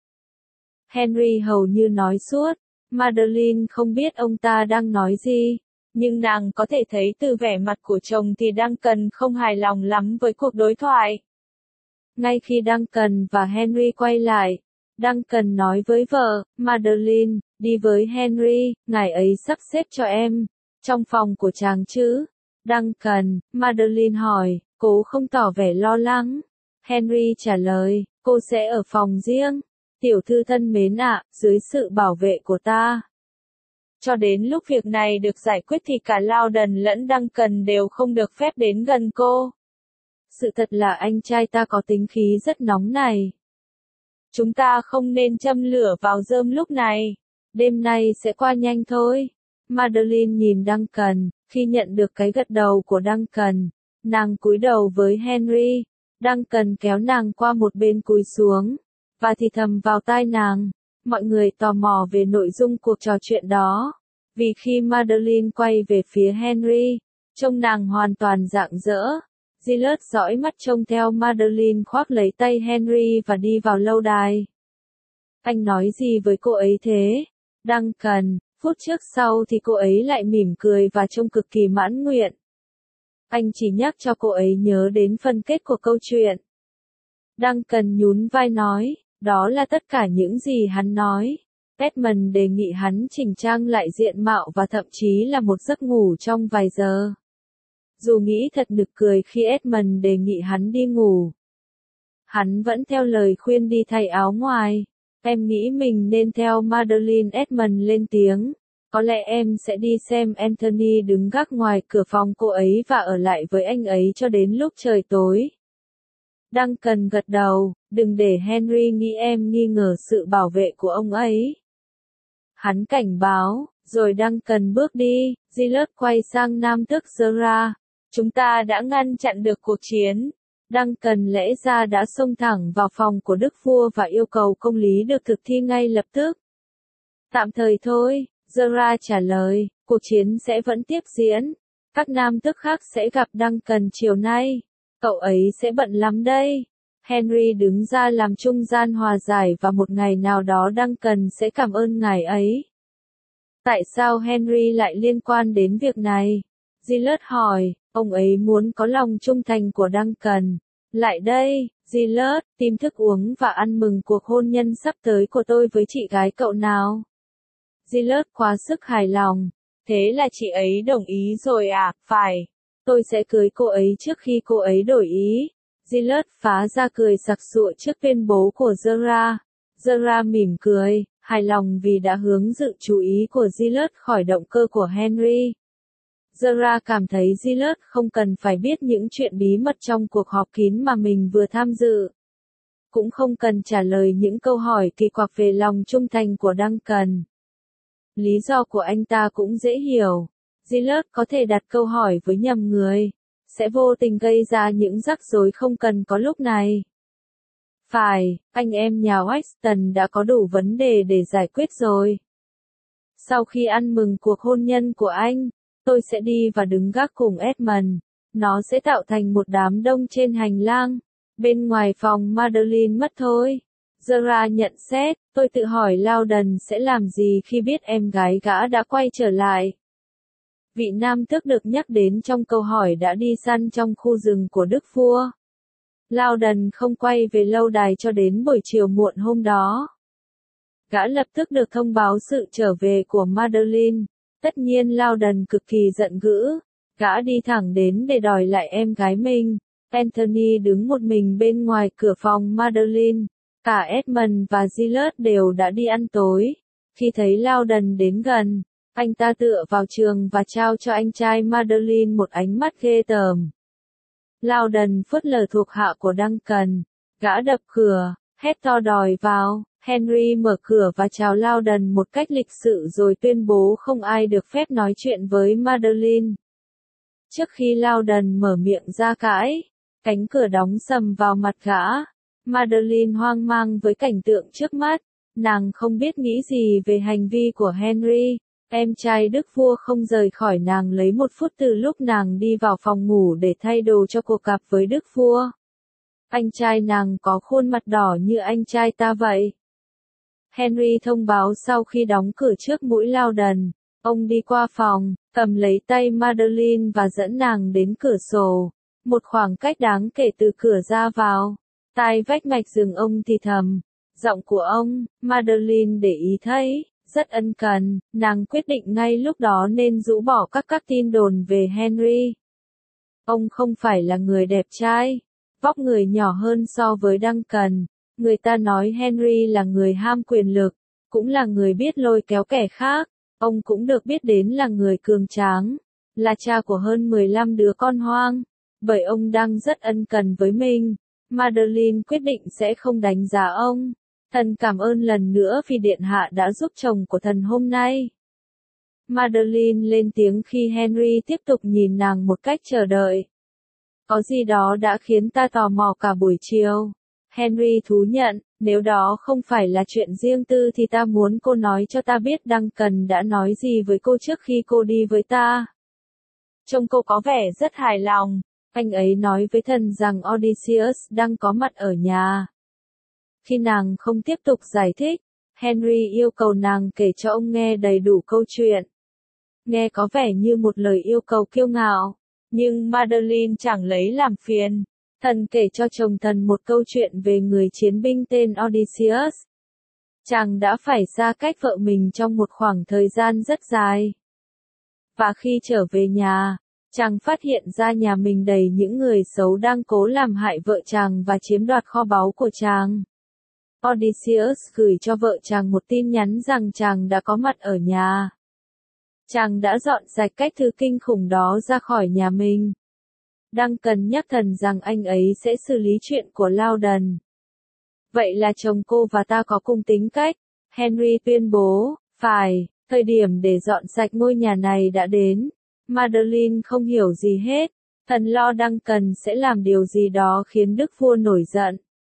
Henry hầu như nói suốt, Madeline không biết ông ta đang nói gì, nhưng nàng có thể thấy từ vẻ mặt của chồng thì Duncan không hài lòng lắm với cuộc đối thoại. Ngay khi Duncan và Henry quay lại, Duncan nói với vợ, Madeline, đi với Henry, ngài ấy sắp xếp cho em, trong phòng của chàng chứ? Duncan, Madeline hỏi, cố không tỏ vẻ lo lắng. Henry trả lời, cô sẽ ở phòng riêng. Tiểu thư thân mến ạ, dưới sự bảo vệ của ta. Cho đến lúc việc này được giải quyết thì cả Loudon lẫn Duncan đều không được phép đến gần cô. Sự thật là anh trai ta có tính khí rất nóng này. Chúng ta không nên châm lửa vào rơm lúc này. Đêm nay sẽ qua nhanh thôi. Madeline nhìn Duncan, khi nhận được cái gật đầu của Duncan, nàng cúi đầu với Henry. Duncan kéo nàng qua một bên cúi xuống, và thì thầm vào tai nàng. Mọi người tò mò về nội dung cuộc trò chuyện đó, vì khi Madeline quay về phía Henry, trông nàng hoàn toàn rạng rỡ. Gillard dõi mắt trông theo Madeline khoác lấy tay Henry và đi vào lâu đài. Anh nói gì với cô ấy thế? Duncan, phút trước sau thì cô ấy lại mỉm cười và trông cực kỳ mãn nguyện. Anh chỉ nhắc cho cô ấy nhớ đến phần kết của câu chuyện. Duncan nhún vai nói, đó là tất cả những gì hắn nói. Edmund đề nghị hắn chỉnh trang lại diện mạo và thậm chí là một giấc ngủ trong vài giờ. Dù nghĩ thật nực cười khi Edmund đề nghị hắn đi ngủ, hắn vẫn theo lời khuyên đi thay áo ngoài. Em nghĩ mình nên theo Madeline. Edmund lên tiếng. Có lẽ em sẽ đi xem Anthony đứng gác ngoài cửa phòng cô ấy và ở lại với anh ấy cho đến lúc trời tối. Duncan gật đầu, đừng để Henry nghĩ em nghi ngờ sự bảo vệ của ông ấy. Hắn cảnh báo, rồi Duncan bước đi. Gillard quay sang nam tước Zara. Chúng ta đã ngăn chặn được cuộc chiến. Duncan lẽ ra đã xông thẳng vào phòng của đức vua và yêu cầu công lý được thực thi ngay lập tức. Tạm thời thôi, Zara trả lời, cuộc chiến sẽ vẫn tiếp diễn. Các nam tước khác sẽ gặp Duncan chiều nay. Cậu ấy sẽ bận lắm đây. Henry đứng ra làm trung gian hòa giải và một ngày nào đó Duncan sẽ cảm ơn ngài ấy. Tại sao Henry lại liên quan đến việc này? Gillard hỏi, ông ấy muốn có lòng trung thành của Duncan. Lại đây, Gillard, tìm thức uống và ăn mừng cuộc hôn nhân sắp tới của tôi với chị gái cậu nào. Gillard quá sức hài lòng. Thế là chị ấy đồng ý rồi à? Phải. Tôi sẽ cưới cô ấy trước khi cô ấy đổi ý. Gillard phá ra cười sặc sụa trước tuyên bố của Zara. Zara mỉm cười, hài lòng vì đã hướng sự chú ý của Gillard khỏi động cơ của Henry. Zara cảm thấy Gillard không cần phải biết những chuyện bí mật trong cuộc họp kín mà mình vừa tham dự. Cũng không cần trả lời những câu hỏi kỳ quặc về lòng trung thành của Duncan. Lý do của anh ta cũng dễ hiểu. Gillard có thể đặt câu hỏi với nhầm người, sẽ vô tình gây ra những rắc rối không cần có lúc này. Phải, anh em nhà Weston đã có đủ vấn đề để giải quyết rồi. Sau khi ăn mừng cuộc hôn nhân của anh, tôi sẽ đi và đứng gác cùng Edmund. Nó sẽ tạo thành một đám đông trên hành lang, bên ngoài phòng Madeline mất thôi. Zara nhận xét, tôi tự hỏi Loudon sẽ làm gì khi biết em gái gã đã quay trở lại. Vị nam tước được nhắc đến trong câu hỏi đã đi săn trong khu rừng của đức vua. Loudon không quay về lâu đài cho đến buổi chiều muộn hôm đó. Gã lập tức được thông báo sự trở về của Madeline. Tất nhiên Loudon cực kỳ giận dữ. Gã đi thẳng đến để đòi lại em gái mình. Anthony đứng một mình bên ngoài cửa phòng Madeline. Cả Edmund và Gillard đều đã đi ăn tối. Khi thấy Loudon đến gần, anh ta tựa vào trường và trao cho anh trai Madeline một ánh mắt ghê tởm. Loudon phớt lờ thuộc hạ của Duncan. Gã đập cửa, hét to đòi vào. Henry mở cửa và chào Loudon một cách lịch sự rồi tuyên bố không ai được phép nói chuyện với Madeline. Trước khi Loudon mở miệng ra cãi, cánh cửa đóng sầm vào mặt gã. Madeline hoang mang với cảnh tượng trước mắt. Nàng không biết nghĩ gì về hành vi của Henry. Em trai đức vua không rời khỏi nàng lấy một phút từ lúc nàng đi vào phòng ngủ để thay đồ cho cuộc gặp với đức vua. Anh trai nàng có khuôn mặt đỏ như anh trai ta vậy. Henry thông báo sau khi đóng cửa trước mũi Loudon. Ông đi qua phòng, cầm lấy tay Madeline và dẫn nàng đến cửa sổ. Một khoảng cách đáng kể từ cửa ra vào. Tai vách mạch giường ông thì thầm. Giọng của ông, Madeline để ý thấy, rất ân cần. Nàng quyết định ngay lúc đó nên rũ bỏ các các tin đồn về Henry. Ông không phải là người đẹp trai. Vóc người nhỏ hơn so với Duncan. Người ta nói Henry là người ham quyền lực, cũng là người biết lôi kéo kẻ khác. Ông cũng được biết đến là người cường tráng, là cha của hơn mười lăm đứa con hoang. Bởi ông đang rất ân cần với mình, Madeline quyết định sẽ không đánh giá ông. Thần cảm ơn lần nữa vì điện hạ đã giúp chồng của thần hôm nay. Madeline lên tiếng khi Henry tiếp tục nhìn nàng một cách chờ đợi. Có gì đó đã khiến ta tò mò cả buổi chiều. Henry thú nhận, nếu đó không phải là chuyện riêng tư thì ta muốn cô nói cho ta biết Duncan đã nói gì với cô trước khi cô đi với ta. Trông cô có vẻ rất hài lòng. Anh ấy nói với thần rằng Odysseus đang có mặt ở nhà. Khi nàng không tiếp tục giải thích, Henry yêu cầu nàng kể cho ông nghe đầy đủ câu chuyện. Nghe có vẻ như một lời yêu cầu kiêu ngạo, nhưng Madeline chẳng lấy làm phiền. Thần kể cho chồng thần một câu chuyện về người chiến binh tên Odysseus. Chàng đã phải xa cách vợ mình trong một khoảng thời gian rất dài. Và khi trở về nhà, chàng phát hiện ra nhà mình đầy những người xấu đang cố làm hại vợ chàng và chiếm đoạt kho báu của chàng. Odysseus gửi cho vợ chàng một tin nhắn rằng chàng đã có mặt ở nhà. Chàng đã dọn sạch cách thứ kinh khủng đó ra khỏi nhà mình. Duncan nhắc thần rằng anh ấy sẽ xử lý chuyện của Loudon. Vậy là chồng cô và ta có cùng tính cách, Henry tuyên bố. Phải, thời điểm để dọn sạch ngôi nhà này đã đến. Madeline không hiểu gì hết. Thần lo Duncan sẽ làm điều gì đó khiến đức vua nổi giận.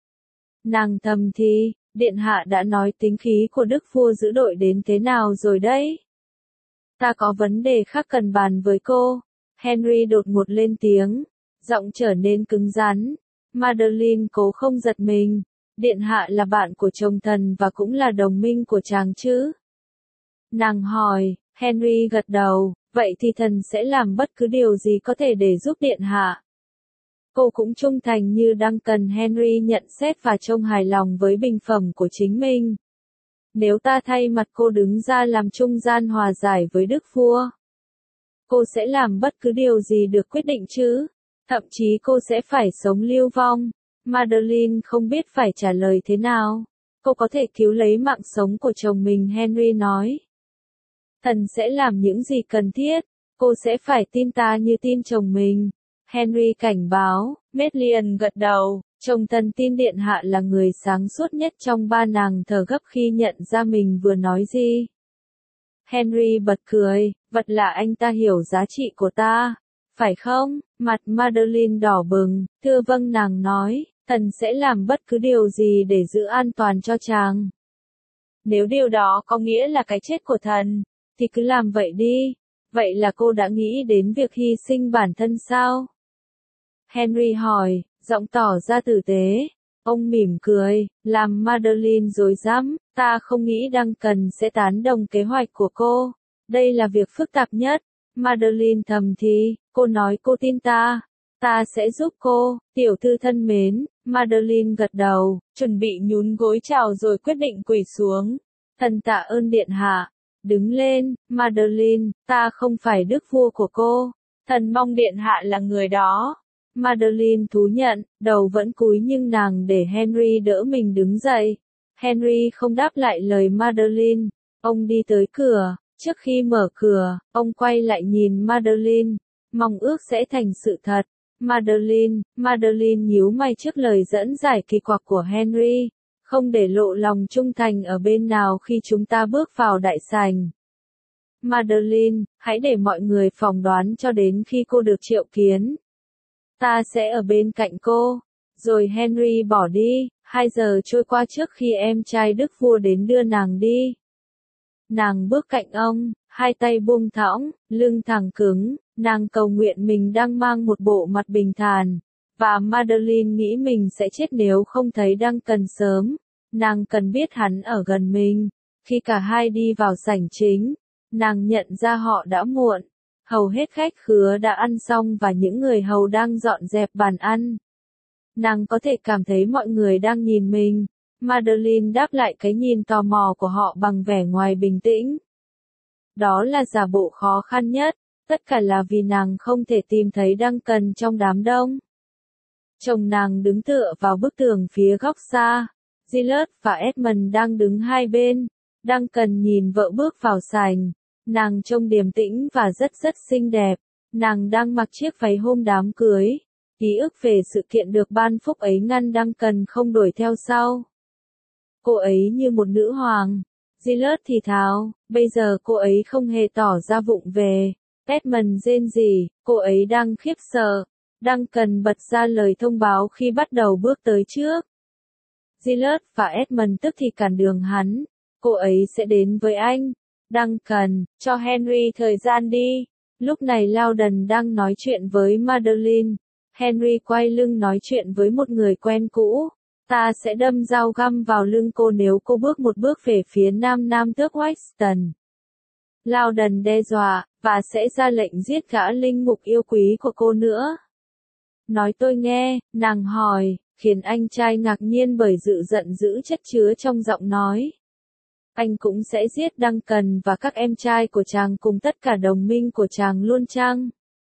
Nàng thầm thì, điện hạ đã nói tính khí của đức vua dữ dội đến thế nào rồi đấy. Ta có vấn đề khác cần bàn với cô. Henry đột ngột lên tiếng, giọng trở nên cứng rắn. Madeline cố không giật mình. Điện hạ là bạn của chồng thần và cũng là đồng minh của chàng chứ? Nàng hỏi. Henry gật đầu. Vậy thì thần sẽ làm bất cứ điều gì có thể để giúp điện hạ. Cô cũng trung thành như Duncan. Henry nhận xét và trông hài lòng với bình phẩm của chính mình. Nếu ta thay mặt cô đứng ra làm trung gian hòa giải với đức vua, cô sẽ làm bất cứ điều gì được quyết định chứ? Thậm chí cô sẽ phải sống lưu vong. Madeline không biết phải trả lời thế nào. Cô có thể cứu lấy mạng sống của chồng mình, Henry nói. Thần sẽ làm những gì cần thiết. Cô sẽ phải tin ta như tin chồng mình. Henry cảnh báo. Madeline gật đầu. Chồng thần tin điện hạ là người sáng suốt nhất trong ba. Nàng thở gấp khi nhận ra mình vừa nói gì. Henry bật cười. Vật là anh ta hiểu giá trị của ta. Phải không? Mặt Madeline đỏ bừng. Thưa vâng, nàng nói. Thần sẽ làm bất cứ điều gì để giữ an toàn cho chàng. Nếu điều đó có nghĩa là cái chết của thần, thì cứ làm vậy đi. Vậy là cô đã nghĩ đến việc hy sinh bản thân sao? Henry hỏi, giọng tỏ ra tử tế. Ông mỉm cười, làm Madeline rối rắm. Ta không nghĩ Duncan sẽ tán đồng kế hoạch của cô. Đây là việc phức tạp nhất. Madeline thầm thì, cô nói cô tin ta. Ta sẽ giúp cô, tiểu thư thân mến. Madeline gật đầu, chuẩn bị nhún gối chào rồi quyết định quỳ xuống. Thần tạ ơn điện hạ. Đứng lên, Madeline, ta không phải đức vua của cô. Thần mong điện hạ là người đó. Madeline thú nhận, đầu vẫn cúi nhưng nàng để Henry đỡ mình đứng dậy. Henry không đáp lại lời Madeline. Ông đi tới cửa. Trước khi mở cửa, ông quay lại nhìn Madeline. Mong ước sẽ thành sự thật. Madeline, Madeline nhíu mày trước lời dẫn giải kỳ quặc của Henry. Không để lộ lòng trung thành ở bên nào khi chúng ta bước vào đại sảnh. Madeline, hãy để mọi người phỏng đoán cho đến khi cô được triệu kiến. Ta sẽ ở bên cạnh cô. Rồi Henry bỏ đi. Hai giờ trôi qua trước khi em trai đức vua đến đưa nàng đi. Nàng bước cạnh ông, hai tay buông thõng, lưng thẳng cứng. Nàng cầu nguyện mình đang mang một bộ mặt bình thản. Và Madeline nghĩ mình sẽ chết nếu không thấy Duncan sớm. Nàng cần biết hắn ở gần mình. Khi cả hai đi vào sảnh chính, nàng nhận ra họ đã muộn. Hầu hết khách khứa đã ăn xong và những người hầu đang dọn dẹp bàn ăn. Nàng có thể cảm thấy mọi người đang nhìn mình. Madeline đáp lại cái nhìn tò mò của họ bằng vẻ ngoài bình tĩnh. Đó là giả bộ khó khăn nhất. Tất cả là vì nàng không thể tìm thấy Duncan trong đám đông. Chồng nàng đứng tựa vào bức tường phía góc xa. Gillard và Edmund đang đứng hai bên. Duncan nhìn vợ bước vào sảnh. Nàng trông điềm tĩnh và rất rất xinh đẹp. Nàng đang mặc chiếc váy hôm đám cưới. Ký ức về sự kiện được ban phúc ấy ngăn Duncan không đuổi theo sau. Cô ấy như một nữ hoàng. Gillard thì thào, bây giờ cô ấy không hề tỏ ra vụng về. Edmund rên rỉ, cô ấy đang khiếp sợ. Duncan bật ra lời thông báo khi bắt đầu bước tới trước. Gillard và Edmund tức thì cản đường hắn. Cô ấy sẽ đến với anh. Duncan, cho Henry thời gian đi. Lúc này Loudon đang nói chuyện với Madeline. Henry quay lưng nói chuyện với một người quen cũ. Ta sẽ đâm dao găm vào lưng cô nếu cô bước một bước về phía nam nam tước Weston. Loudon đe dọa, và sẽ ra lệnh giết gã linh mục yêu quý của cô nữa. Nói tôi nghe, nàng hỏi, khiến anh trai ngạc nhiên bởi sự giận dữ chất chứa trong giọng nói. Anh cũng sẽ giết Duncan và các em trai của chàng cùng tất cả đồng minh của chàng luôn chăng?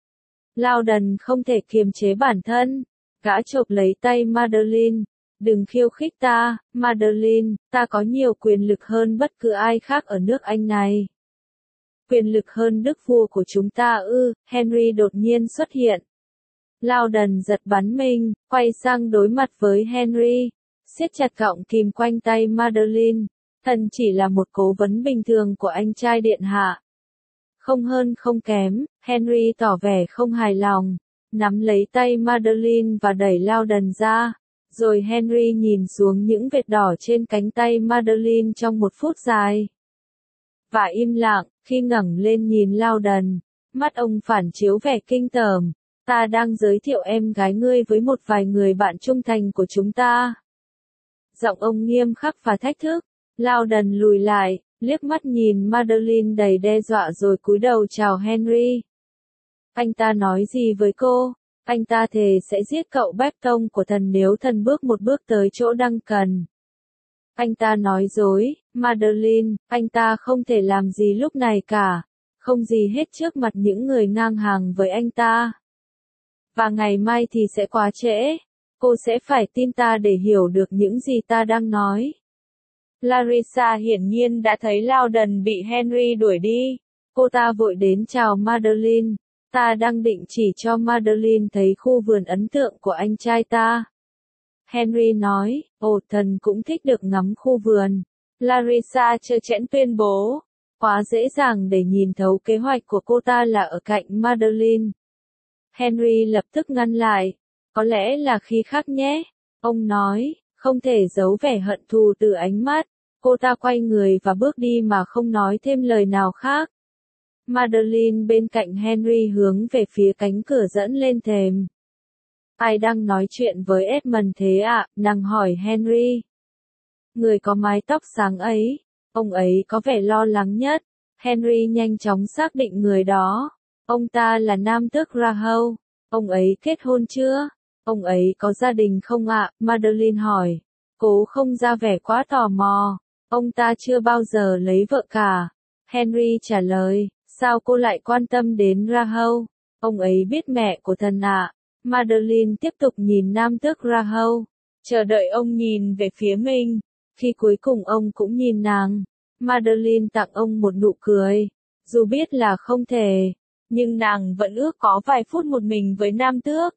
Loudon không thể kiềm chế bản thân. Gã chộp lấy tay Madeline. Đừng khiêu khích ta, Madeline, ta có nhiều quyền lực hơn bất cứ ai khác ở nước Anh này. Quyền lực hơn đức vua của chúng ta ư? Henry đột nhiên xuất hiện. Loudon giật bắn mình, quay sang đối mặt với Henry. Siết chặt cọng kìm quanh tay Madeline. Thần chỉ là một cố vấn bình thường của anh trai điện hạ. Không hơn không kém, Henry tỏ vẻ không hài lòng. Nắm lấy tay Madeline và đẩy Loudon ra. Rồi Henry nhìn xuống những vệt đỏ trên cánh tay Madeline trong một phút dài. Và im lặng, khi ngẩng lên nhìn Loudon, mắt ông phản chiếu vẻ kinh tởm. Ta đang giới thiệu em gái ngươi với một vài người bạn trung thành của chúng ta. Giọng ông nghiêm khắc và thách thức. Loudon lùi lại, liếc mắt nhìn Madeline đầy đe dọa rồi cúi đầu chào Henry. Anh ta nói gì với cô? Anh ta thề sẽ giết cậu Becton của thần nếu thần bước một bước tới chỗ Duncan. Anh ta nói dối, Madeline, anh ta không thể làm gì lúc này cả, không gì hết trước mặt những người ngang hàng với anh ta. Và ngày mai thì sẽ quá trễ, cô sẽ phải tin ta để hiểu được những gì ta đang nói. Larissa hiển nhiên đã thấy Loudon bị Henry đuổi đi, cô ta vội đến chào Madeline. Ta đang định chỉ cho Madeline thấy khu vườn ấn tượng của anh trai ta. Henry nói, ồ thần cũng thích được ngắm khu vườn. Larissa trơ trẽn tuyên bố, quá dễ dàng để nhìn thấu kế hoạch của cô ta là ở cạnh Madeline. Henry lập tức ngăn lại, có lẽ là khi khác nhé. Ông nói, không thể giấu vẻ hận thù từ ánh mắt. Cô ta quay người và bước đi mà không nói thêm lời nào khác. Madeline bên cạnh Henry hướng về phía cánh cửa dẫn lên thềm. Ai đang nói chuyện với Edmund thế ạ? À? Nàng hỏi Henry. Người có mái tóc sáng ấy, ông ấy có vẻ lo lắng nhất. Henry nhanh chóng xác định người đó. Ông ta là nam tước Rahul. Ông ấy kết hôn chưa? Ông ấy có gia đình không ạ? À? Madeline hỏi. Cố không ra vẻ quá tò mò. Ông ta chưa bao giờ lấy vợ cả. Henry trả lời. Sao cô lại quan tâm đến Rahul? Ông ấy biết mẹ của thần ạ. À. Madeline tiếp tục nhìn nam tước Rahul, chờ đợi ông nhìn về phía mình. Khi cuối cùng ông cũng nhìn nàng, Madeline tặng ông một nụ cười. Dù biết là không thể, nhưng nàng vẫn ước có vài phút một mình với nam tước.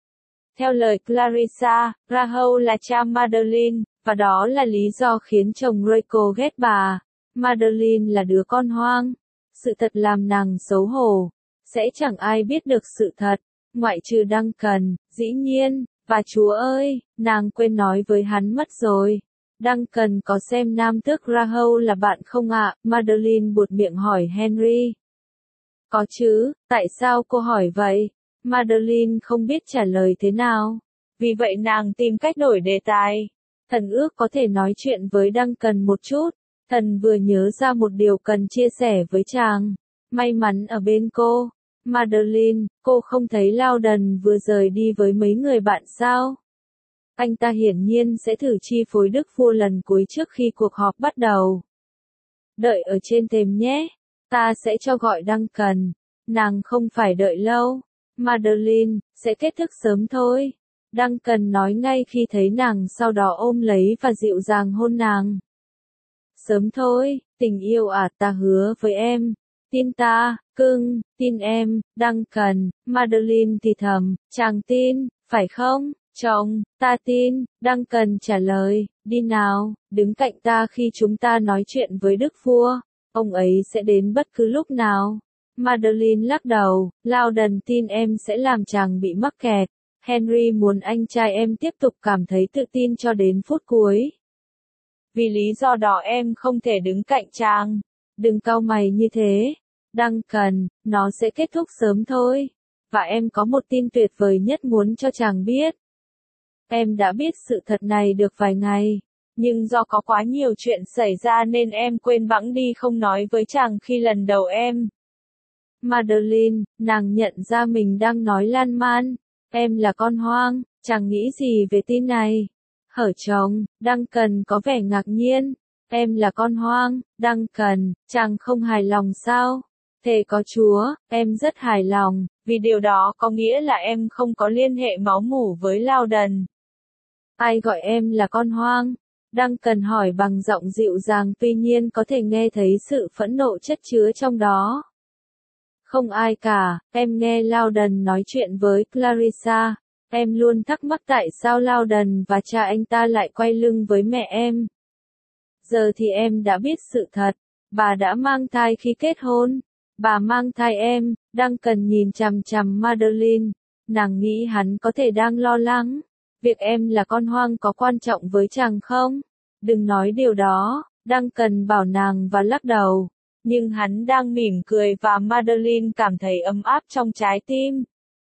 Theo lời Clarissa, Rahul là cha Madeline, và đó là lý do khiến chồng Rachel ghét bà. Madeline là đứa con hoang. Sự thật làm nàng xấu hổ. Sẽ chẳng ai biết được sự thật, ngoại trừ Duncan, dĩ nhiên, và Chúa ơi, nàng quên nói với hắn mất rồi. Duncan có xem nam tước Rahul là bạn không ạ? À? Madeline buột miệng hỏi Henry. Có chứ, tại sao cô hỏi vậy? Madeline không biết trả lời thế nào. Vì vậy nàng tìm cách đổi đề tài. Thần ước có thể nói chuyện với Duncan một chút. Thần vừa nhớ ra một điều cần chia sẻ với chàng. May mắn ở bên cô. Madeline, cô không thấy Loudon vừa rời đi với mấy người bạn sao? Anh ta hiển nhiên sẽ thử chi phối đức vua lần cuối trước khi cuộc họp bắt đầu. Đợi ở trên thềm nhé. Ta sẽ cho gọi Duncan. Nàng không phải đợi lâu. Madeline, sẽ kết thúc sớm thôi. Duncan nói ngay khi thấy nàng, sau đó ôm lấy và dịu dàng hôn nàng. Sớm thôi, tình yêu à, ta hứa với em. Tin ta, cưng, tin em. Duncan, Madeline thì thầm, chàng tin, phải không? Chồng, ta tin. Duncan trả lời, đi nào, đứng cạnh ta khi chúng ta nói chuyện với đức vua. Ông ấy sẽ đến bất cứ lúc nào. Madeline lắc đầu, Loudon tin em sẽ làm chàng bị mắc kẹt. Henry muốn anh trai em tiếp tục cảm thấy tự tin cho đến phút cuối. Vì lý do đó em không thể đứng cạnh chàng. Đừng cau mày như thế. Duncan, nó sẽ kết thúc sớm thôi. Và em có một tin tuyệt vời nhất muốn cho chàng biết. Em đã biết sự thật này được vài ngày. Nhưng do có quá nhiều chuyện xảy ra nên em quên bẵng đi không nói với chàng khi lần đầu em. Madeline, nàng nhận ra mình đang nói lan man. Em là con hoang, chàng nghĩ gì về tin này? Hở chồng, Duncan có vẻ ngạc nhiên. Em là con hoang, Duncan, chàng không hài lòng sao? Thề có Chúa, em rất hài lòng, vì điều đó có nghĩa là em không có liên hệ máu mủ với Loudon. Ai gọi em là con hoang? Duncan hỏi bằng giọng dịu dàng, tuy nhiên có thể nghe thấy sự phẫn nộ chất chứa trong đó. Không ai cả, em nghe Loudon nói chuyện với Clarissa. Em luôn thắc mắc tại sao Loudon và cha anh ta lại quay lưng với mẹ em. Giờ thì em đã biết sự thật. Bà đã mang thai khi kết hôn. Bà mang thai em. Duncan nhìn chằm chằm Madeline. Nàng nghĩ hắn có thể đang lo lắng. Việc em là con hoang có quan trọng với chàng không? Đừng nói điều đó. Duncan bảo nàng và lắc đầu. Nhưng hắn đang mỉm cười và Madeline cảm thấy ấm áp trong trái tim.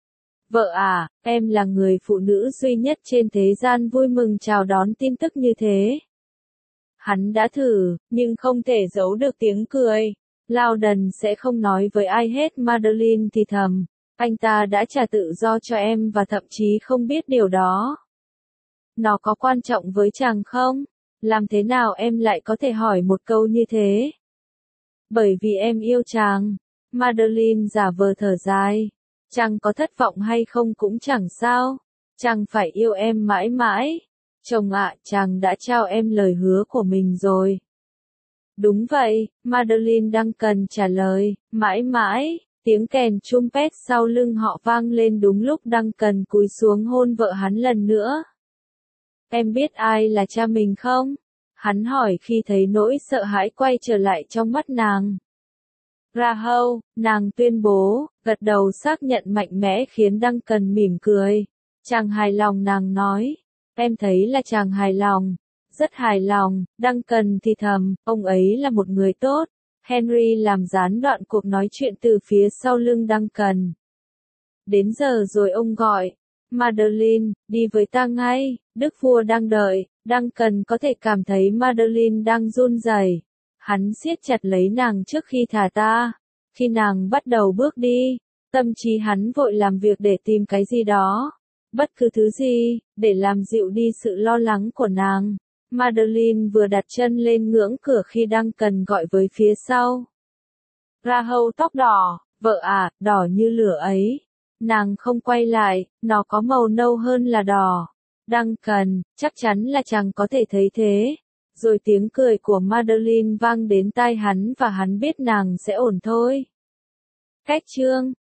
Vợ à, em là người phụ nữ duy nhất trên thế gian vui mừng chào đón tin tức như thế. Hắn đã thử, nhưng không thể giấu được tiếng cười. Loudon sẽ không nói với ai hết, Madeline thì thầm. Anh ta đã trả tự do cho em và thậm chí không biết điều đó. Nó có quan trọng với chàng không? Làm thế nào em lại có thể hỏi một câu như thế? Bởi vì em yêu chàng. Madeline giả vờ thở dài. Chàng có thất vọng hay không cũng chẳng sao. Chàng phải yêu em mãi mãi. Chồng ạ, chàng đã trao em lời hứa của mình rồi. Đúng vậy, Madeline Duncan trả lời, mãi mãi. Tiếng kèn trumpet sau lưng họ vang lên đúng lúc Duncan cúi xuống hôn vợ hắn lần nữa. Em biết ai là cha mình không? Hắn hỏi khi thấy nỗi sợ hãi quay trở lại trong mắt nàng. Rahel, nàng tuyên bố, gật đầu xác nhận mạnh mẽ khiến Duncan mỉm cười. Chàng hài lòng, nàng nói. Em thấy là chàng hài lòng. Rất hài lòng, Duncan thì thầm, ông ấy là một người tốt. Henry làm gián đoạn cuộc nói chuyện từ phía sau lưng Duncan. Đến giờ rồi, ông gọi. Madeline, đi với ta ngay, đức vua đang đợi. Duncan có thể cảm thấy Madeline đang run rẩy. Hắn siết chặt lấy nàng trước khi thả ta. Khi nàng bắt đầu bước đi, tâm trí hắn vội làm việc để tìm cái gì đó. Bất cứ thứ gì, để làm dịu đi sự lo lắng của nàng. Madeline vừa đặt chân lên ngưỡng cửa khi Duncan gọi với phía sau. Rahel tóc đỏ, vợ à, đỏ như lửa ấy. Nàng không quay lại, nó có màu nâu hơn là đỏ. Duncan, chắc chắn là chàng có thể thấy thế. Rồi tiếng cười của Madeline vang đến tai hắn và hắn biết nàng sẽ ổn thôi. Cách chương